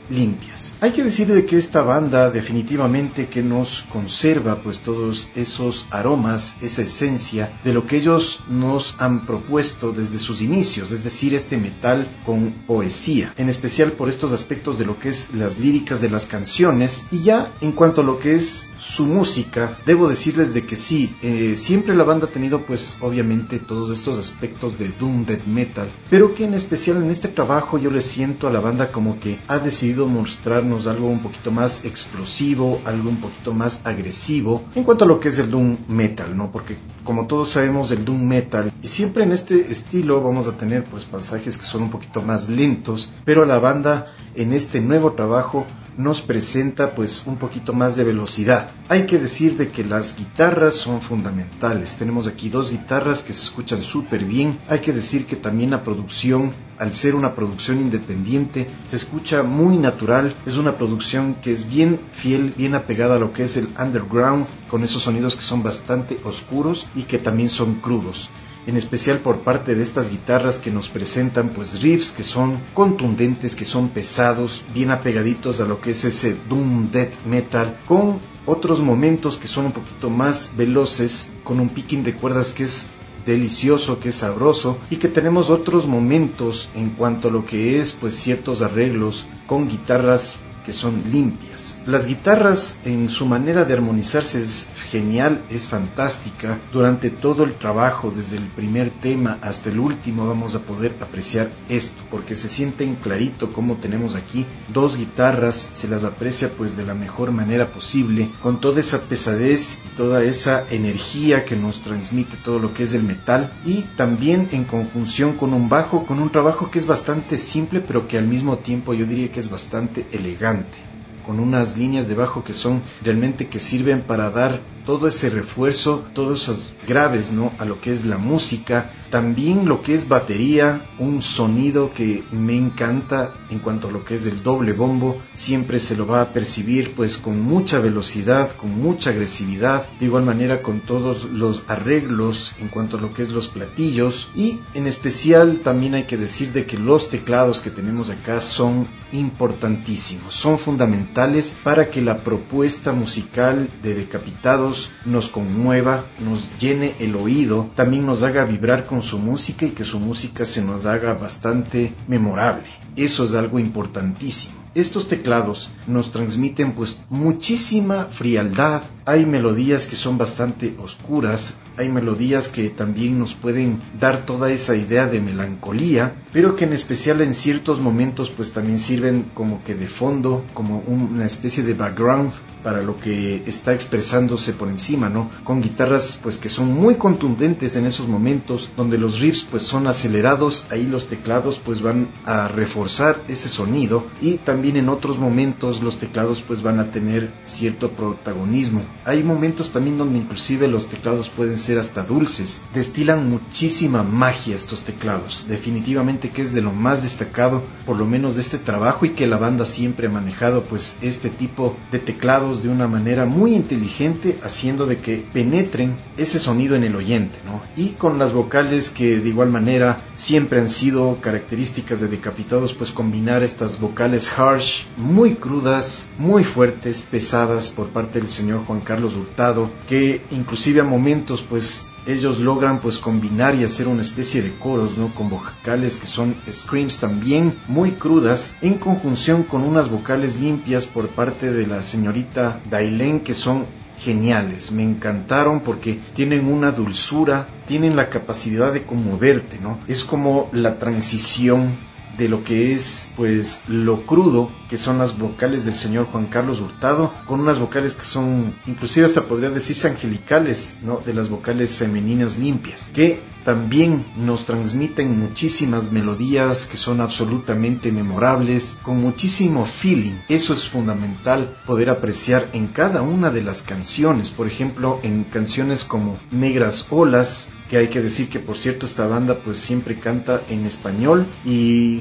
limpias. Hay que decir de que esta banda definitivamente que nos conserva pues todos esos aromas, esa esencia de lo que ellos nos han propuesto desde sus inicios, es decir, este metal con poesía, en especial por estos aspectos de lo que es las líricas de las canciones. Y ya en cuanto a lo que es su música, debo decirles de que sí, eh, siempre la banda ha tenido pues obviamente todos estos aspectos de doom death metal, pero que en especial en este trabajo yo le siento a la banda como que ha decidido mostrarnos algo un poquito más explosivo, algo un poquito más agresivo en cuanto a lo que es el doom metal, ¿no? Porque como todos sabemos el doom metal, y siempre en este estilo vamos a tener pues pasajes que son un poquito más lentos, pero la banda en este nuevo trabajo nos presenta pues un poquito más de velocidad. Hay que decir de que las guitarras son fundamentales. Tenemos aquí dos guitarras que se escuchan súper bien. Hay que decir que también la producción, al ser una producción independiente, se escucha muy natural. Es una producción que es bien fiel, bien apegada a lo que es el underground, con esos sonidos que son bastante oscuros y que también son crudos, en especial por parte de estas guitarras que nos presentan pues riffs que son contundentes, que son pesados, bien apegaditos a lo que es ese doom death metal, con otros momentos que son un poquito más veloces, con un picking de cuerdas que es delicioso, que es sabroso, y que tenemos otros momentos en cuanto a lo que es pues ciertos arreglos con guitarras que son limpias. Las guitarras en su manera de armonizarse es genial, es fantástica. Durante todo el trabajo, desde el primer tema hasta el último, vamos a poder apreciar esto, porque se sienten clarito como tenemos aquí dos guitarras, se las aprecia pues de la mejor manera posible, con toda esa pesadez y toda esa energía que nos transmite todo lo que es el metal, y también en conjunción con un bajo, con un trabajo que es bastante simple, pero que al mismo tiempo yo diría que es bastante elegante, con unas líneas de bajo que son realmente que sirven para dar todo ese refuerzo, todos esos graves, ¿no?, a lo que es la música. También lo que es batería, un sonido que me encanta en cuanto a lo que es el doble bombo, siempre se lo va a percibir pues con mucha velocidad, con mucha agresividad, de igual manera con todos los arreglos en cuanto a lo que es los platillos, y en especial también hay que decir de que los teclados que tenemos acá son importantísimos, son fundamentales para que la propuesta musical de Decapitados nos conmueva, nos llene el oído, también nos haga vibrar con su música y que su música se nos haga bastante memorable. Eso es algo importantísimo. Estos teclados nos transmiten pues muchísima frialdad. Hay melodías que son bastante oscuras, hay melodías que también nos pueden dar toda esa idea de melancolía, pero que en especial en ciertos momentos pues también sirven como que de fondo, como una especie de background para lo que está expresándose por encima, ¿no? Con guitarras pues que son muy contundentes en esos momentos donde los riffs pues son acelerados, ahí los teclados pues van a reforzar ese sonido, y también en otros momentos los teclados pues van a tener cierto protagonismo. Hay momentos también donde inclusive los teclados pueden ser hasta dulces, destilan muchísima magia estos teclados, definitivamente que es de lo más destacado por lo menos de este trabajo, y que la banda siempre ha manejado pues este tipo de teclados de una manera muy inteligente, haciendo de que penetren ese sonido en el oyente, ¿no? Y con las vocales que de igual manera siempre han sido características de Decapitados, pues combinar estas vocales harsh, muy crudas, muy fuertes, pesadas por parte del señor Juan Carlos Hurtado, que inclusive a momentos pues ellos logran pues combinar y hacer una especie de coros, ¿no?, con vocales que son screams también muy crudas, en conjunción con unas vocales limpias por parte de la señorita Dailén, que son geniales, me encantaron porque tienen una dulzura, tienen la capacidad de conmoverte, ¿no? Es como la transición de lo que es pues lo crudo, que son las vocales del señor Juan Carlos Hurtado, con unas vocales que son inclusive hasta podría decirse angelicales, ¿no?, de las vocales femeninas limpias, que también nos transmiten muchísimas melodías que son absolutamente memorables, con muchísimo feeling. Eso es fundamental poder apreciar en cada una de las canciones. Por ejemplo, en canciones como Negras Olas, que hay que decir que por cierto esta banda pues siempre canta en español, y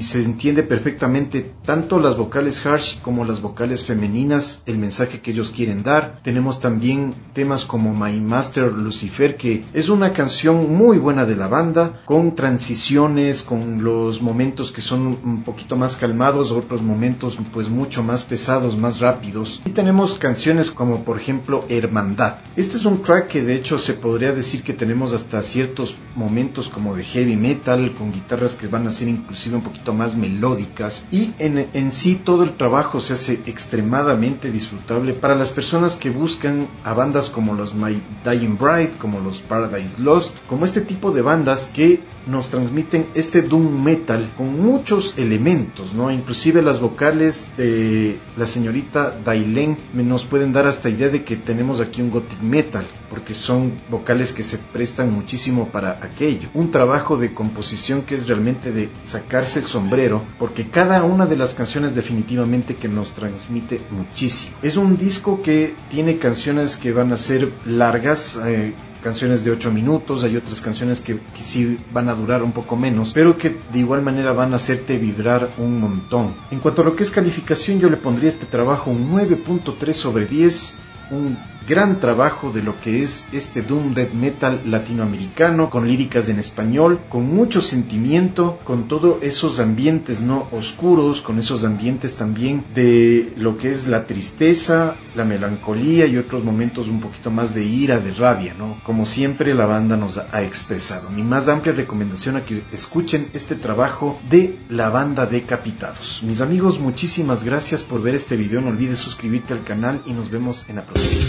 se entiende perfectamente tanto las vocales harsh como las vocales femeninas, el mensaje que ellos quieren dar. Tenemos también temas como My Master Lucifer, que es una canción muy buena de la banda, con transiciones, con los momentos que son un poquito más calmados, otros momentos pues mucho más pesados, más rápidos. Y tenemos canciones como por ejemplo Hermandad. Este es un track que de hecho se podría decir que tenemos hasta ciertos momentos como de heavy metal, con guitarras que van a ser inclusive un poquito más melódicas, y en, en sí todo el trabajo se hace extremadamente disfrutable para las personas que buscan a bandas como los My Dying Bride, como los Paradise Lost, como este tipo de bandas que nos transmiten este doom metal con muchos elementos, ¿no? Inclusive las vocales de la señorita Dailene nos pueden dar hasta idea de que tenemos aquí un gothic metal, porque son vocales que se prestan muchísimo para aquello. Un trabajo de composición que es realmente de sacarse el sombrero, porque cada una de las canciones definitivamente que nos transmite muchísimo. Es un disco que tiene canciones que van a ser largas, eh, canciones de ocho minutos, hay otras canciones que, que sí van a durar un poco menos, pero que de igual manera van a hacerte vibrar un montón. En cuanto a lo que es calificación, yo le pondría a este trabajo un nueve punto tres sobre diez, un gran trabajo de lo que es este doom death metal latinoamericano, con líricas en español, con mucho sentimiento, con todos esos ambientes no oscuros, con esos ambientes también de lo que es la tristeza, la melancolía y otros momentos un poquito más de ira, de rabia, ¿no? Como siempre la banda nos ha expresado. Mi más amplia recomendación a que escuchen este trabajo de la banda Decapitados. Mis amigos, muchísimas gracias por ver este video. No olvides suscribirte al canal y nos vemos en la próxima.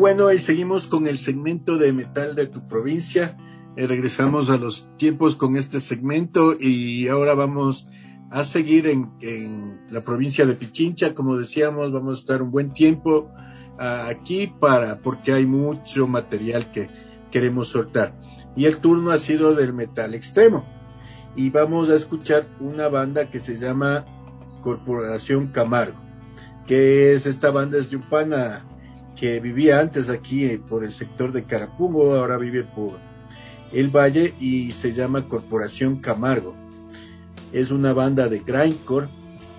bueno, y seguimos con el segmento de metal de tu provincia. Eh, regresamos a los tiempos con este segmento y ahora vamos a seguir en, en la provincia de Pichincha. Como decíamos, vamos a estar un buen tiempo uh, aquí para porque hay mucho material que queremos soltar. Y el turno ha sido del metal extremo. Y vamos a escuchar una banda que se llama Corporación Camargo, que es esta banda es de un pana que vivía antes aquí eh, por el sector de Carapungo, ahora vive por el Valle y se llama Corporación Camargo. Es una banda de grindcore,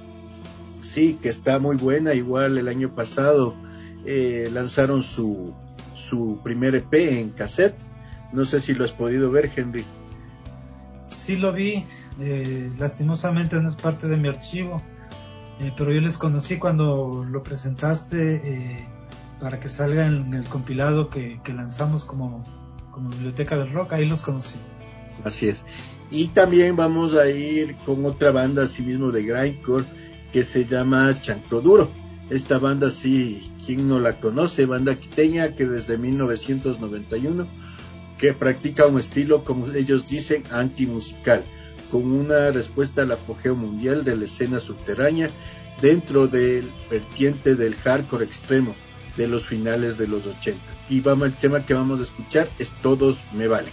sí, que está muy buena. Igual el año pasado eh, lanzaron su, su primer E P en cassette. No sé si lo has podido ver, Henry. Sí lo vi, eh, lastimosamente no es parte de mi archivo, eh, pero yo les conocí cuando lo presentaste eh, para que salga en el compilado que, que lanzamos como, como Biblioteca del Rock. Ahí los conocí. Así es. Y también vamos a ir con otra banda así mismo de grindcore que se llama Chancro Duro. Esta banda, sí, ¿quién no la conoce? Banda quiteña que desde mil novecientos noventa y uno que practica un estilo, como ellos dicen, antimusical, con una respuesta al apogeo mundial de la escena subterránea dentro del vertiente del hardcore extremo de los finales de los ochenta. Y vamos, el tema que vamos a escuchar es Todos Me Valen.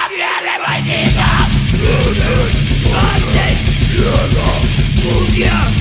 Yeah.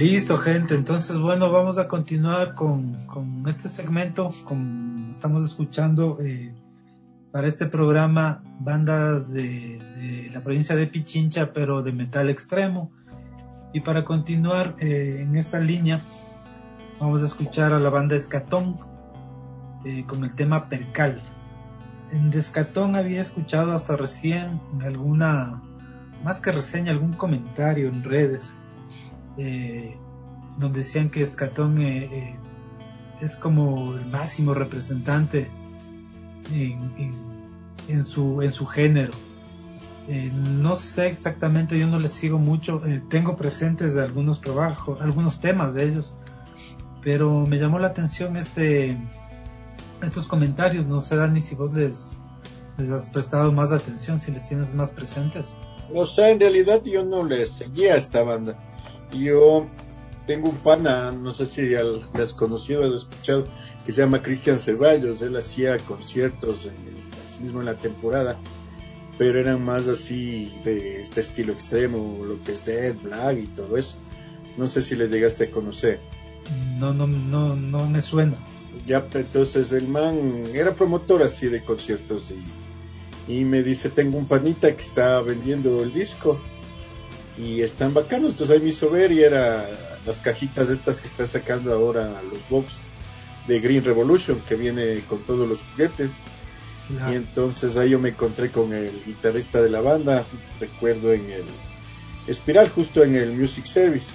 Listo, gente. Entonces, bueno, vamos a continuar con, con este segmento. Como estamos escuchando eh, para este programa bandas de, de la provincia de Pichincha, pero de metal extremo. Y para continuar eh, en esta línea, vamos a escuchar a la banda Escatón eh, con el tema Percal. En Escatón había escuchado hasta recién alguna, más que reseña, algún comentario en redes. Eh, donde decían que Escatón eh, eh, es como el máximo representante en, en, en, su, en su género. Eh, no sé exactamente, yo no les sigo mucho, eh, tengo presentes de algunos trabajos, algunos temas de ellos, pero me llamó la atención este estos comentarios. No sé, Dani, si vos les, les has prestado más atención, si les tienes más presentes. O sea, en realidad yo no les seguía a esta banda. Yo tengo un pana, no sé si ya lo has conocido, lo has escuchado, que se llama Cristian Ceballos. Él hacía conciertos en el, así mismo en la temporada, pero eran más así de este estilo extremo, lo que es Death, Black y todo eso. No sé si le llegaste a conocer. No, no, no, no me suena. Ya, entonces el man era promotor así de conciertos y, y me dice, tengo un panita que está vendiendo el disco y están bacanos. Entonces ahí me hizo ver y era las cajitas estas que está sacando ahora los box de Green Revolution, que viene con todos los juguetes. Claro. Y entonces ahí yo me encontré con el guitarrista de la banda, recuerdo en el Espiral, justo en el Music Service,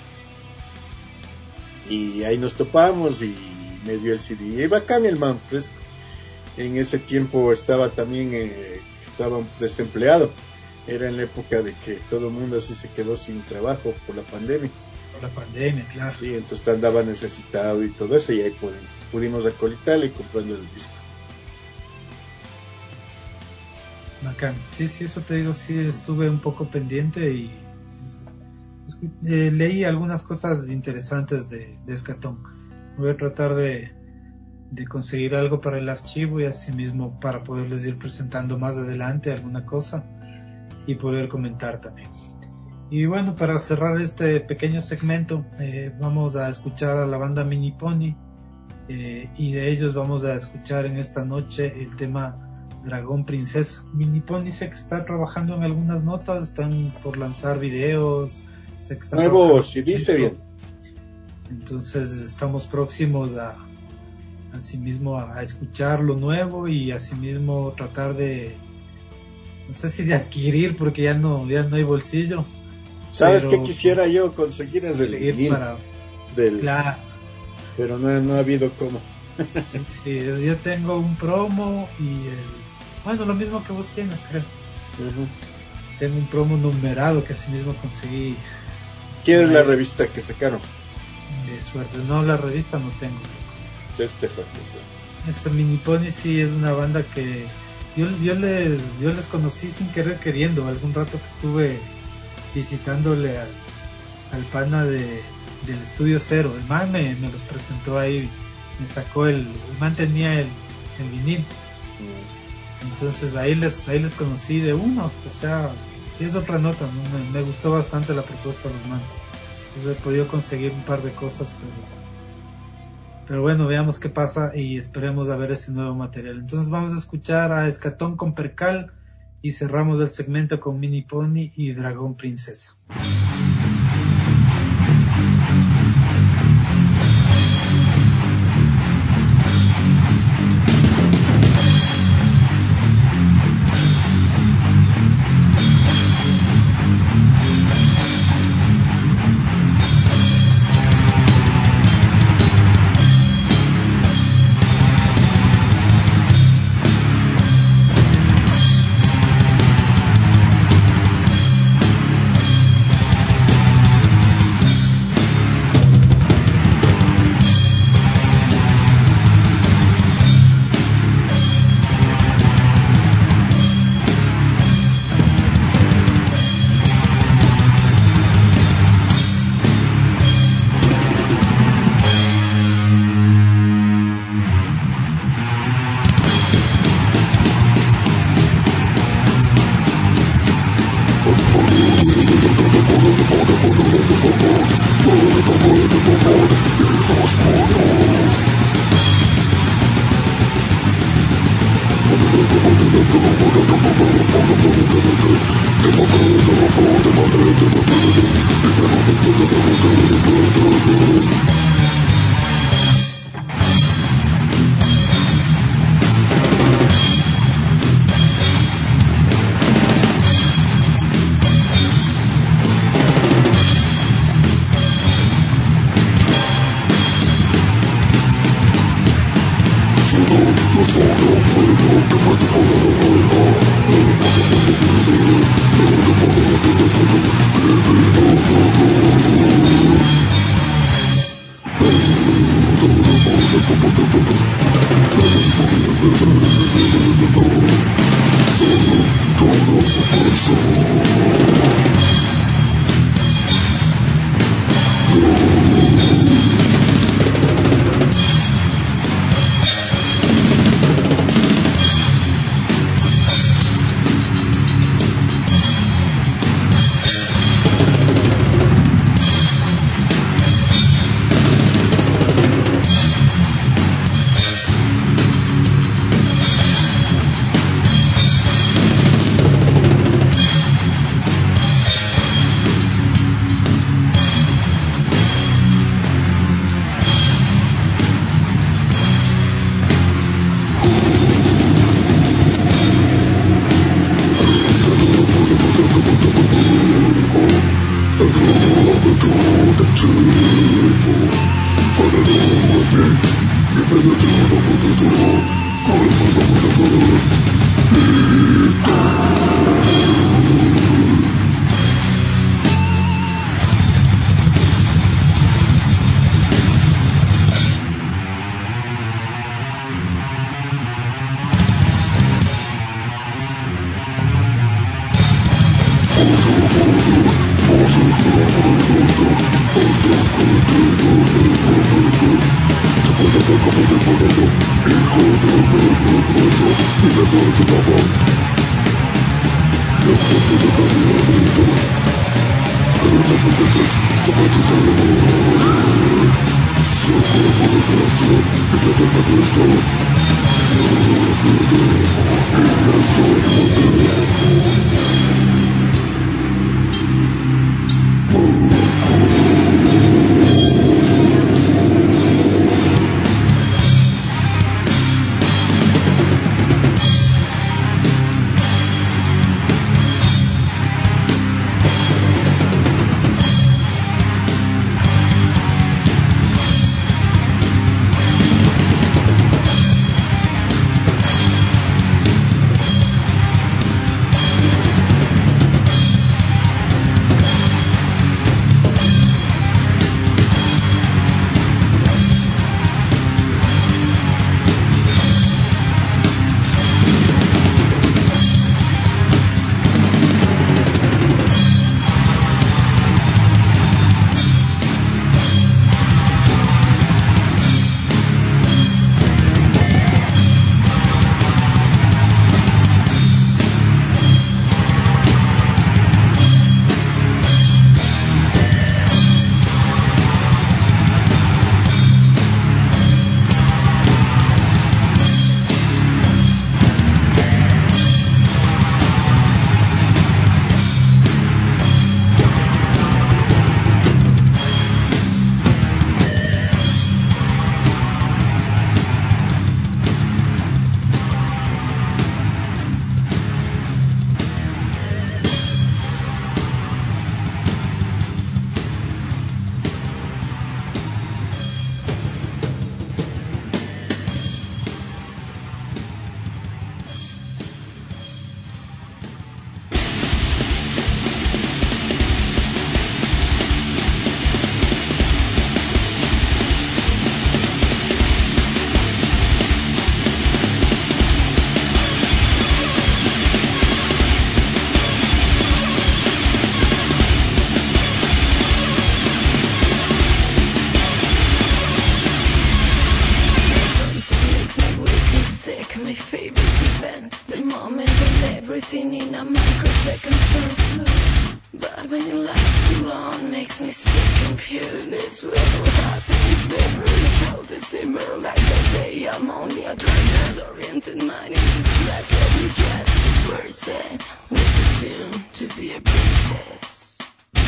y ahí nos topamos y me dio el C D. Y bacán el man, fresco. En ese tiempo estaba también eh, estaba desempleado. Era en la época de que todo el mundo así se quedó sin trabajo por la pandemia. Por la pandemia, claro. Sí, entonces andaba necesitado y todo eso, y ahí pudimos, pudimos acolitarle y comprarle el disco. Bacán. Sí, sí, eso te digo, sí estuve un poco pendiente y eh, leí algunas cosas interesantes de, de Escatón. Voy a tratar de, de conseguir algo para el archivo y así mismo para poderles ir presentando más adelante alguna cosa y poder comentar también. Y bueno, para cerrar este pequeño segmento, eh, vamos a escuchar a la banda Mini Pony, eh, y de ellos vamos a escuchar en esta noche el tema Dragón Princesa. Mini Pony sé que está trabajando en algunas notas, están por lanzar videos, sé que están nuevo, si dice bien. Entonces estamos próximos a asimismo a, a escuchar lo nuevo y asimismo tratar de, no sé si de adquirir, porque ya no ya no hay bolsillo. ¿Sabes qué quisiera yo conseguir? Es el link para, del, claro. Pero no, no ha habido cómo. Sí, sí, yo tengo un promo y el, bueno, lo mismo que vos tienes, creo. Uh-huh. Tengo un promo numerado que así mismo conseguí. ¿Quién es la revista que sacaron? De suerte, no, la revista no tengo. Este Este Mini Pony sí es una banda que yo, yo les yo les conocí sin querer queriendo. Algún rato que estuve visitándole al, al pana de, del Estudio Cero, el man me, me los presentó ahí, me sacó el, el man tenía el, el vinil, mm. entonces ahí les ahí les conocí de uno, o sea, sí es otra nota, ¿no? me, me gustó bastante la propuesta de los manes, entonces he podido conseguir un par de cosas, pero pero bueno, veamos qué pasa y esperemos a ver ese nuevo material. Entonces vamos a escuchar a Escatón con Percal y cerramos el segmento con Mini Pony y Dragón Princesa. We presume to be a princess.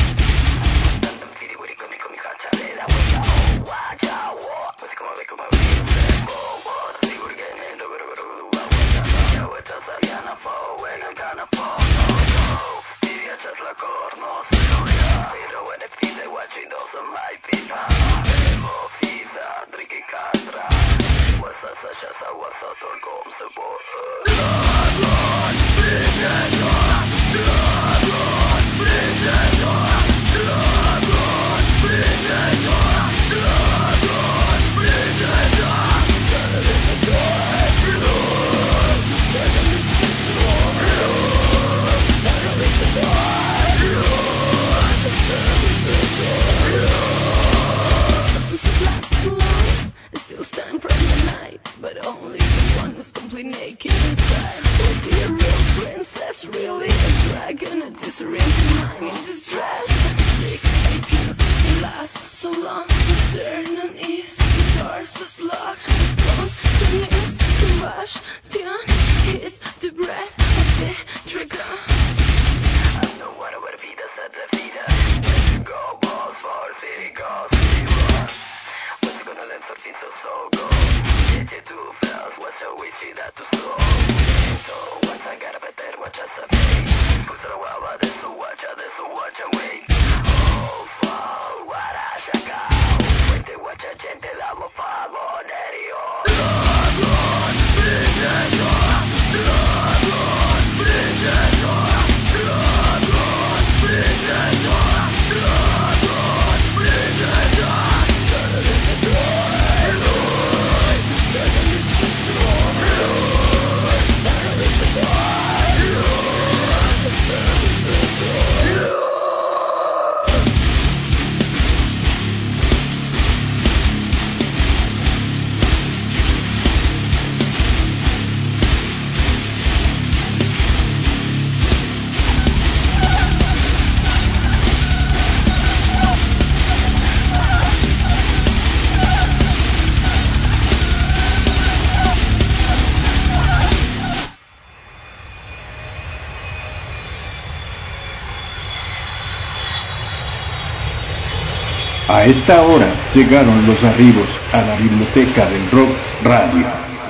A esta hora llegaron los arribos a la biblioteca del Rock Radio.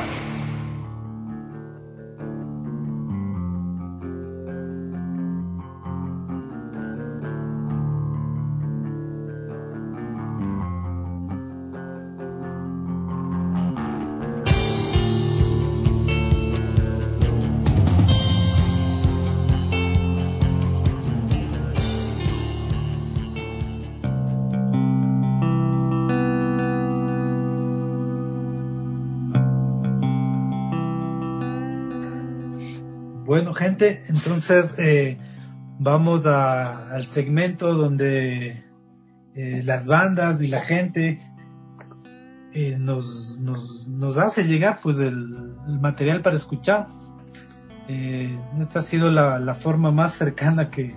Bueno, gente, entonces eh, vamos a, al segmento donde eh, las bandas y la gente eh, nos, nos, nos hace llegar pues el, el material para escuchar. Eh, esta ha sido la, la forma más cercana que,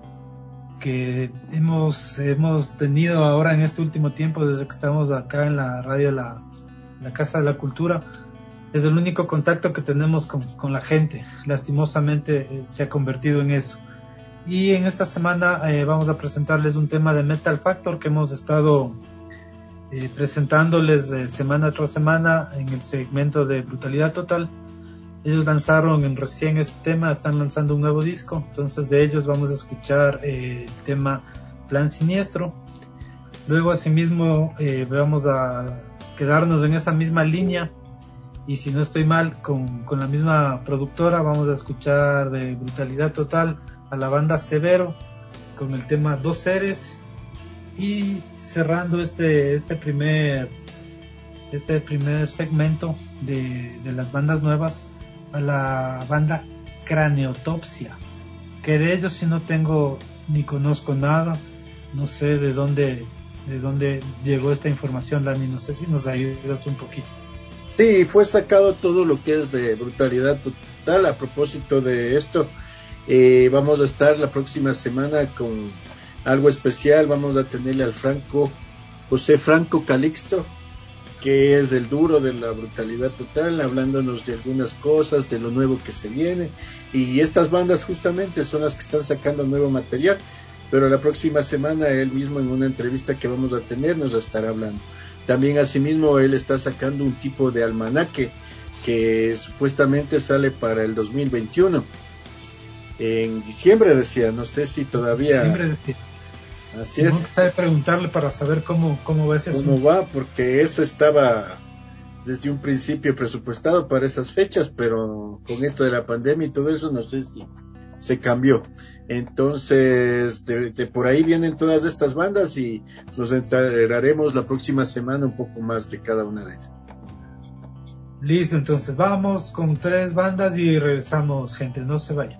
que hemos, hemos tenido ahora en este último tiempo, desde que estamos acá en la radio la, la Casa de la Cultura. Es el único contacto que tenemos con, con la gente. Lastimosamente eh, se ha convertido en eso. Y en esta semana eh, vamos a presentarles un tema de Metal Factor que hemos estado eh, presentándoles eh, semana tras semana en el segmento de Brutalidad Total. Ellos lanzaron en recién este tema, están lanzando un nuevo disco. Entonces de ellos vamos a escuchar eh, el tema Plan Siniestro. Luego asimismo eh, vamos a quedarnos en esa misma línea. Y si no estoy mal, con, con la misma productora vamos a escuchar de Brutalidad Total a la banda Severo con el tema Dos Seres, y cerrando este este primer este primer segmento de, de las bandas nuevas a la banda Craneotopsia, que de ellos sí no tengo ni conozco nada, no sé de dónde de dónde llegó esta información, Dani, no sé si nos ayudas un poquito. Sí, fue sacado todo lo que es de Brutalidad Total. A propósito de esto, eh, vamos a estar la próxima semana con algo especial. Vamos a tenerle al Franco, José Franco Calixto, que es el duro de la Brutalidad Total, hablándonos de algunas cosas, de lo nuevo que se viene. Y estas bandas justamente son las que están sacando nuevo material. Pero la próxima semana él mismo, en una entrevista que vamos a tener, nos estará hablando. También asimismo él está sacando un tipo de almanaque que supuestamente sale para el dos mil veintiuno, en diciembre, decía, no sé si todavía... Diciembre decía. Así es. Tengo que preguntarle para saber cómo, cómo va ese ¿Cómo asunto. va? Porque eso estaba desde un principio presupuestado para esas fechas, pero con esto de la pandemia y todo eso, no sé si se cambió. Entonces, de, de por ahí vienen todas estas bandas y nos enteraremos la próxima semana un poco más de cada una de ellas. Listo, entonces vamos con tres bandas y regresamos, gente, no se vayan.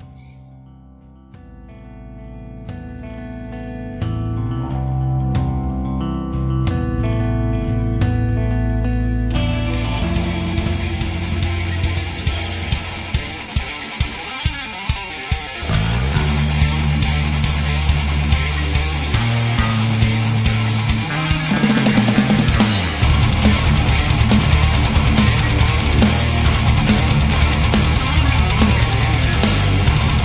We'll be right back.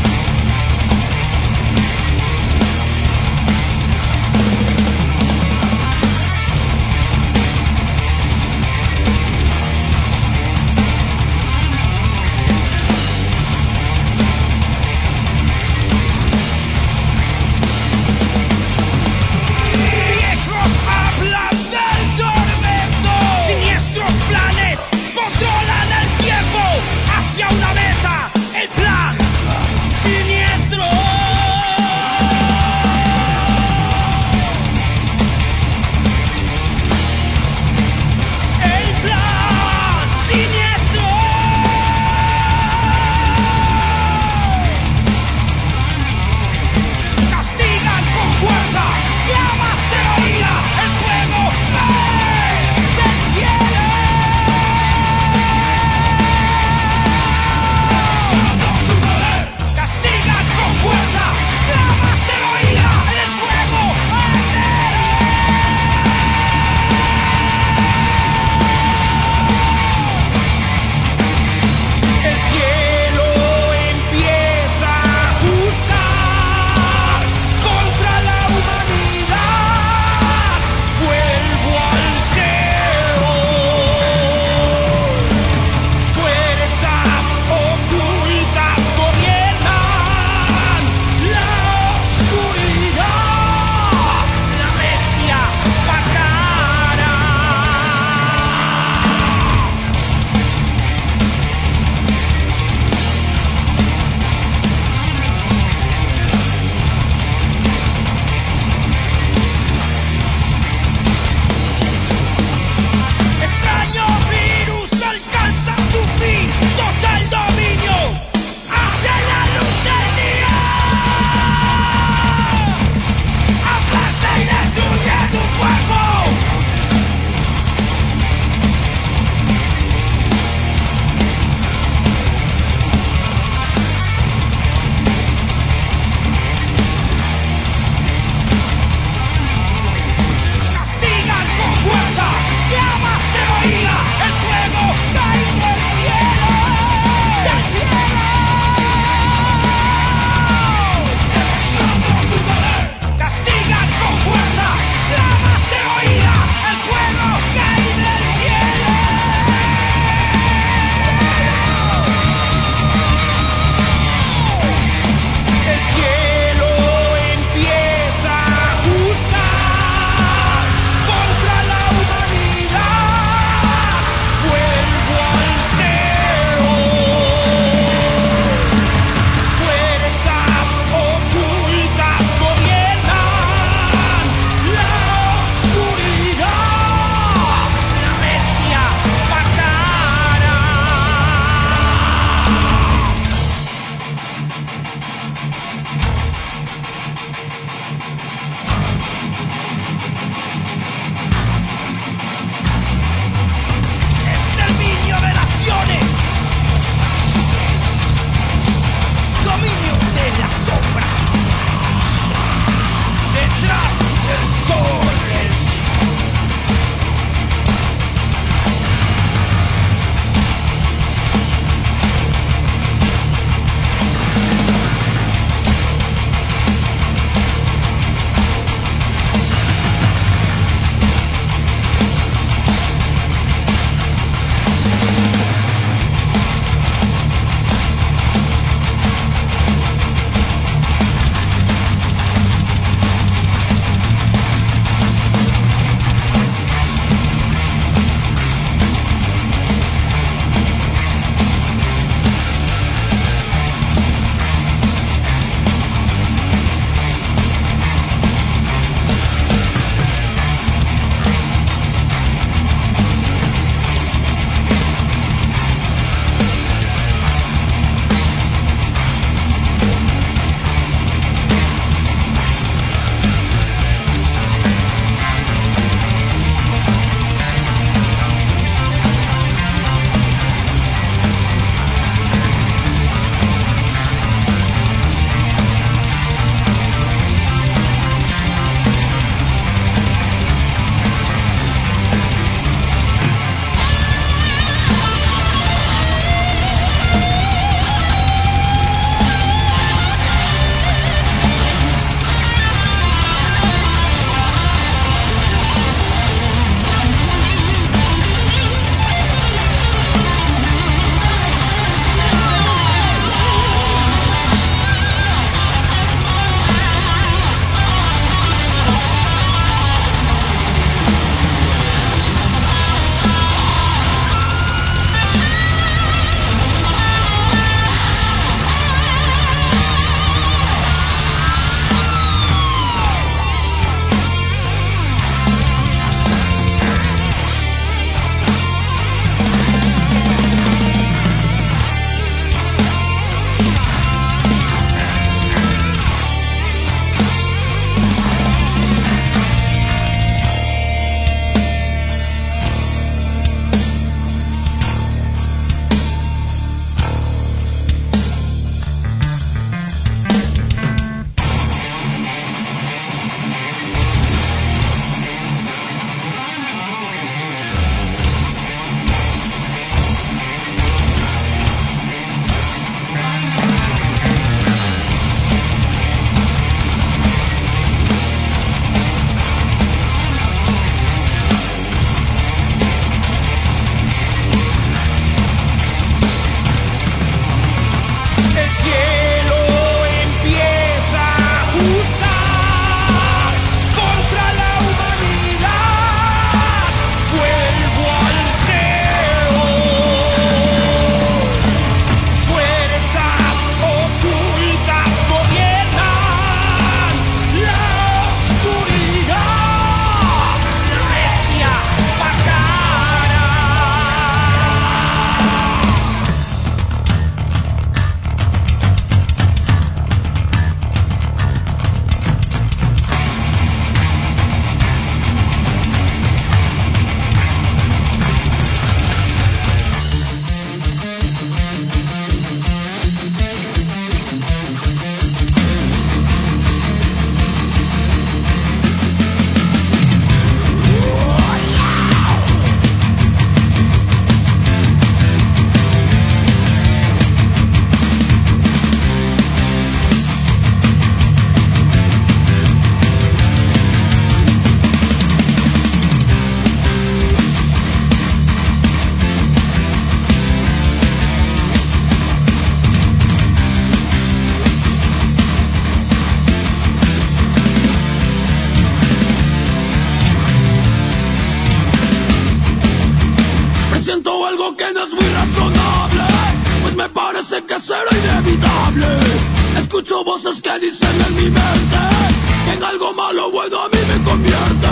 que será inevitable. Escucho voces que dicen en mi mente que en algo malo o bueno a mí me convierte.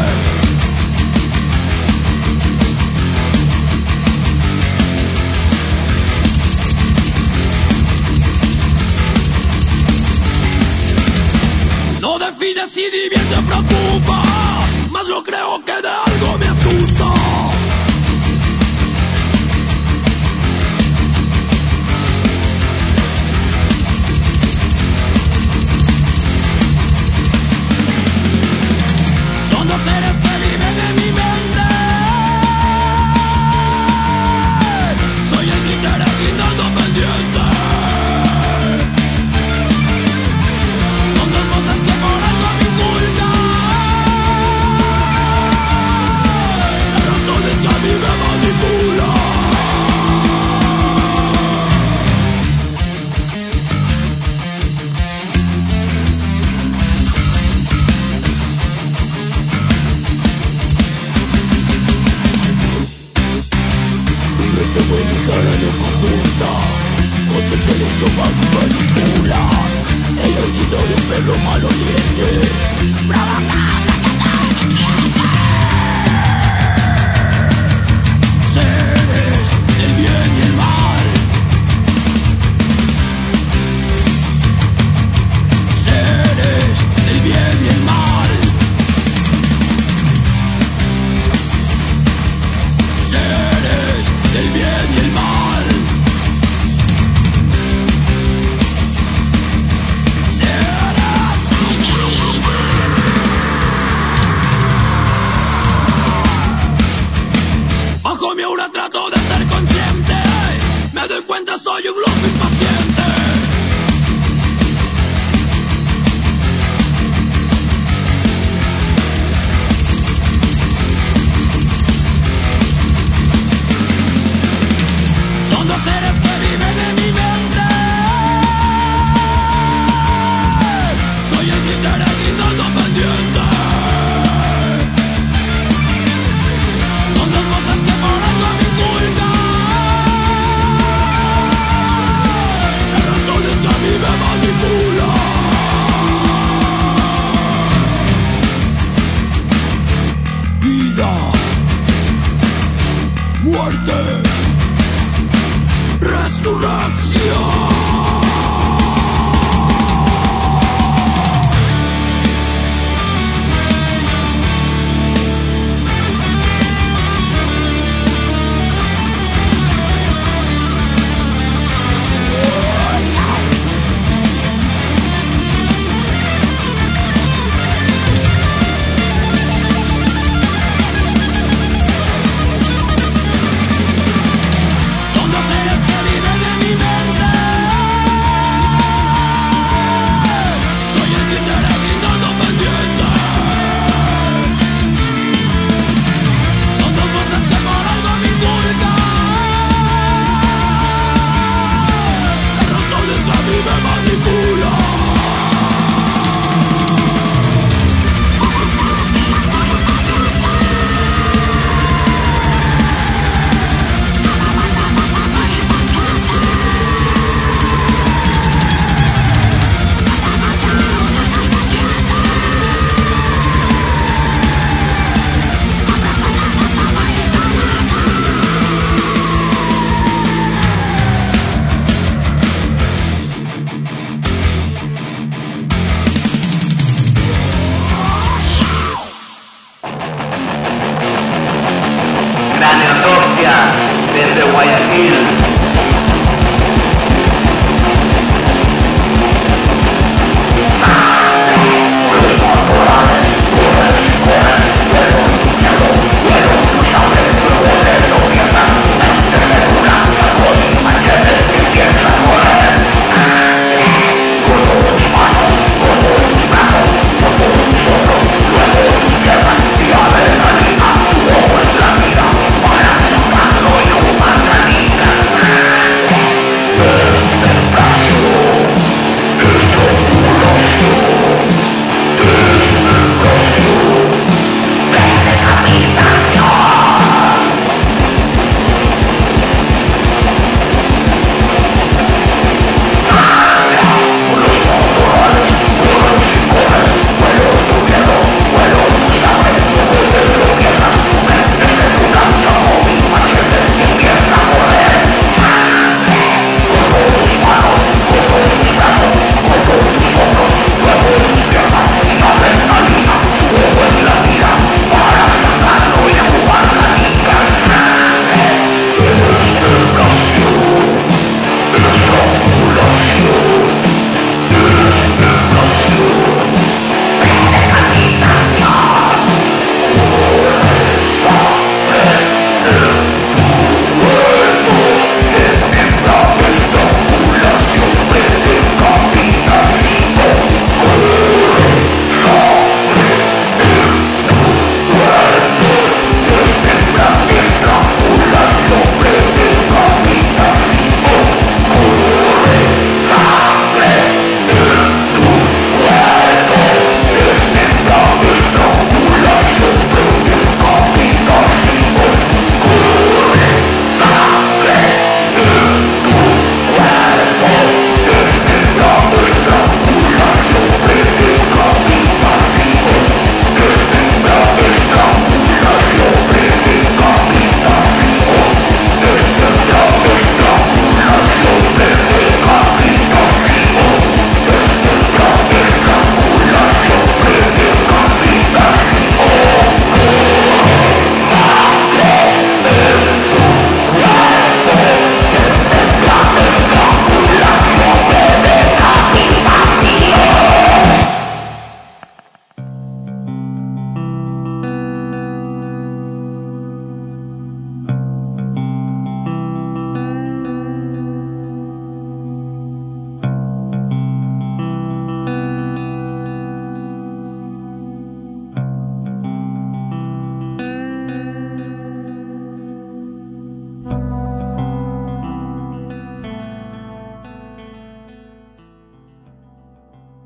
No define si divierte o preocupa, mas yo creo que de algo me asusta. Son dos seres que viven en mi mente. Soy el títere brindando pendiente. Son dos voces que por algo me inculcan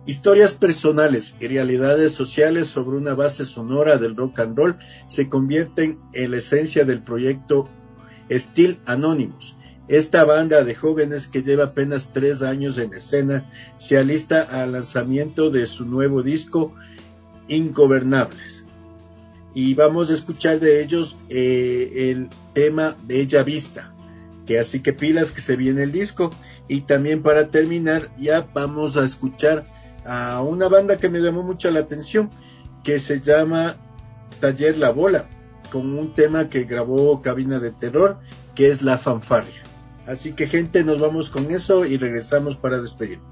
Historias personales y realidades sociales sobre una base sonora del rock and roll se convierten en la esencia del proyecto Still Anonymous. Esta banda de jóvenes que lleva apenas tres años en escena se alista al lanzamiento de su nuevo disco Ingobernables. Y vamos a escuchar de ellos eh, el tema Bella Vista, que así que pilas que se viene el disco. Y también para terminar ya vamos a escuchar a una banda que me llamó mucho la atención, que se llama Taller La Bola, con un tema que grabó Cabina de Terror, que es La Fanfarria. Así que gente, nos vamos con eso y regresamos para despedirnos.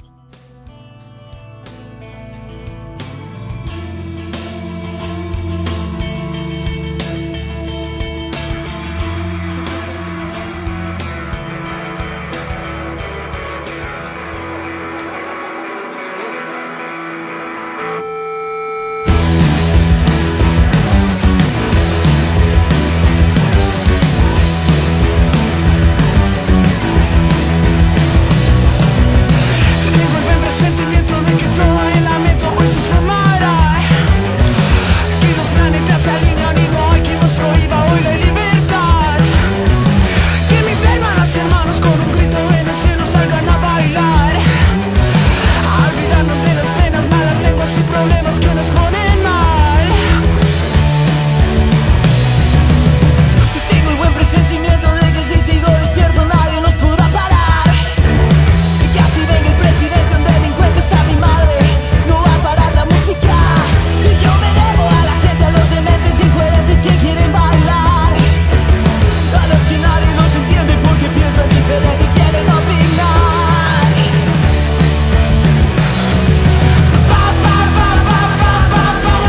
Ba, ba, ba, ba, ba, ba, ba.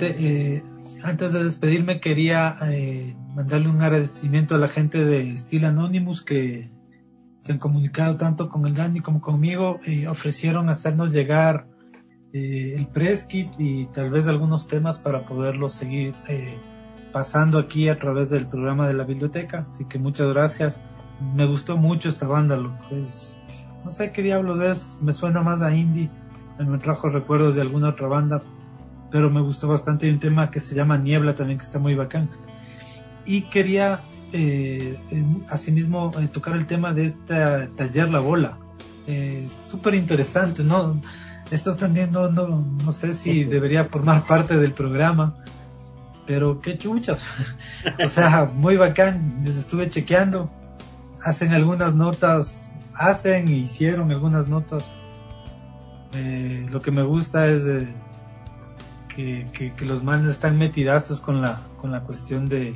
Igualmente, eh, antes de despedirme quería eh, mandarle un agradecimiento a la gente de Steel Anonymous que se han comunicado tanto con el Dani como conmigo y ofrecieron hacernos llegar eh, el press kit y tal vez algunos temas para poderlos seguir eh, pasando aquí a través del programa de la biblioteca. Así que muchas gracias. Me gustó mucho esta banda, loco. Es, no sé qué diablos es, me suena más a indie, me trajo recuerdos de alguna otra banda, pero me gustó bastante. Hay un tema que se llama Niebla también, que está muy bacán. Y quería eh, eh, asimismo eh, tocar el tema de este taller La Bola. Eh, súper interesante, ¿no? Esto también no, no, no sé si debería formar parte del programa, pero qué chuchas. O sea, muy bacán, les estuve chequeando. Hacen algunas notas, hacen e hicieron algunas notas. Eh, lo que me gusta es eh, que, que, que los manes están metidazos con la, con la cuestión de,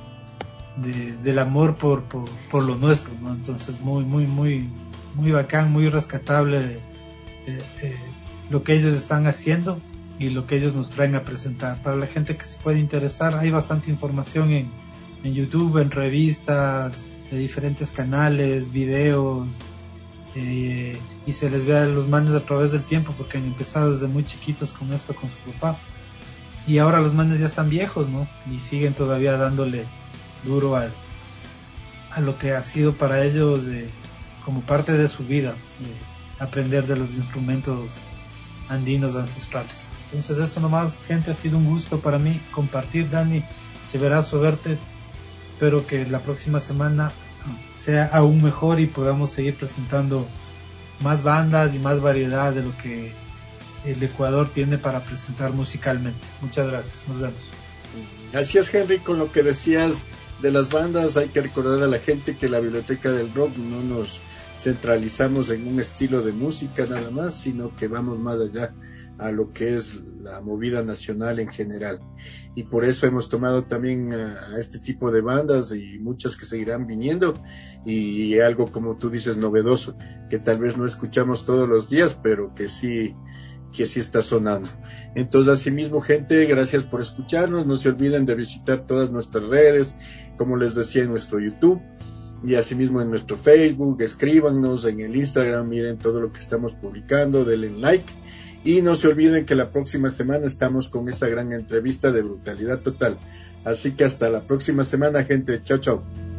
de del amor por, por, por lo nuestro, ¿no? Entonces muy, muy, muy, muy bacán, muy rescatable eh, eh, lo que ellos están haciendo y lo que ellos nos traen a presentar. Para la gente que se puede interesar, hay bastante información en, en YouTube, en revistas, de diferentes canales, videos, eh, y se les ve a los manes a través del tiempo porque han empezado desde muy chiquitos con esto con su papá y ahora los manes ya están viejos, ¿no? Y siguen todavía dándole duro al, a lo que ha sido para ellos eh, como parte de su vida, eh, aprender de los instrumentos andinos ancestrales. Entonces eso nomás, gente, ha sido un gusto para mí compartir. Dani, chéverazo verte. Espero que la próxima semana sea aún mejor y podamos seguir presentando más bandas y más variedad de lo que el Ecuador tiene para presentar musicalmente. Muchas gracias, nos vemos. Así es, Henry, con lo que decías de las bandas, hay que recordar a la gente que la Biblioteca del Rock no nos centralizamos en un estilo de música nada más, sino que vamos más allá a lo que es la movida nacional en general, y por eso hemos tomado también a, a este tipo de bandas y muchas que seguirán viniendo, y algo como tú dices novedoso, que tal vez no escuchamos todos los días, pero que sí que sí está sonando. Entonces, asimismo, gente, gracias por escucharnos. No se olviden de visitar todas nuestras redes, como les decía, en nuestro YouTube y asimismo en nuestro Facebook. Escríbanos en el Instagram, miren todo lo que estamos publicando, denle like. Y no se olviden que la próxima semana estamos con esa gran entrevista de Brutalidad Total. Así que hasta la próxima semana, gente. Chao, chao.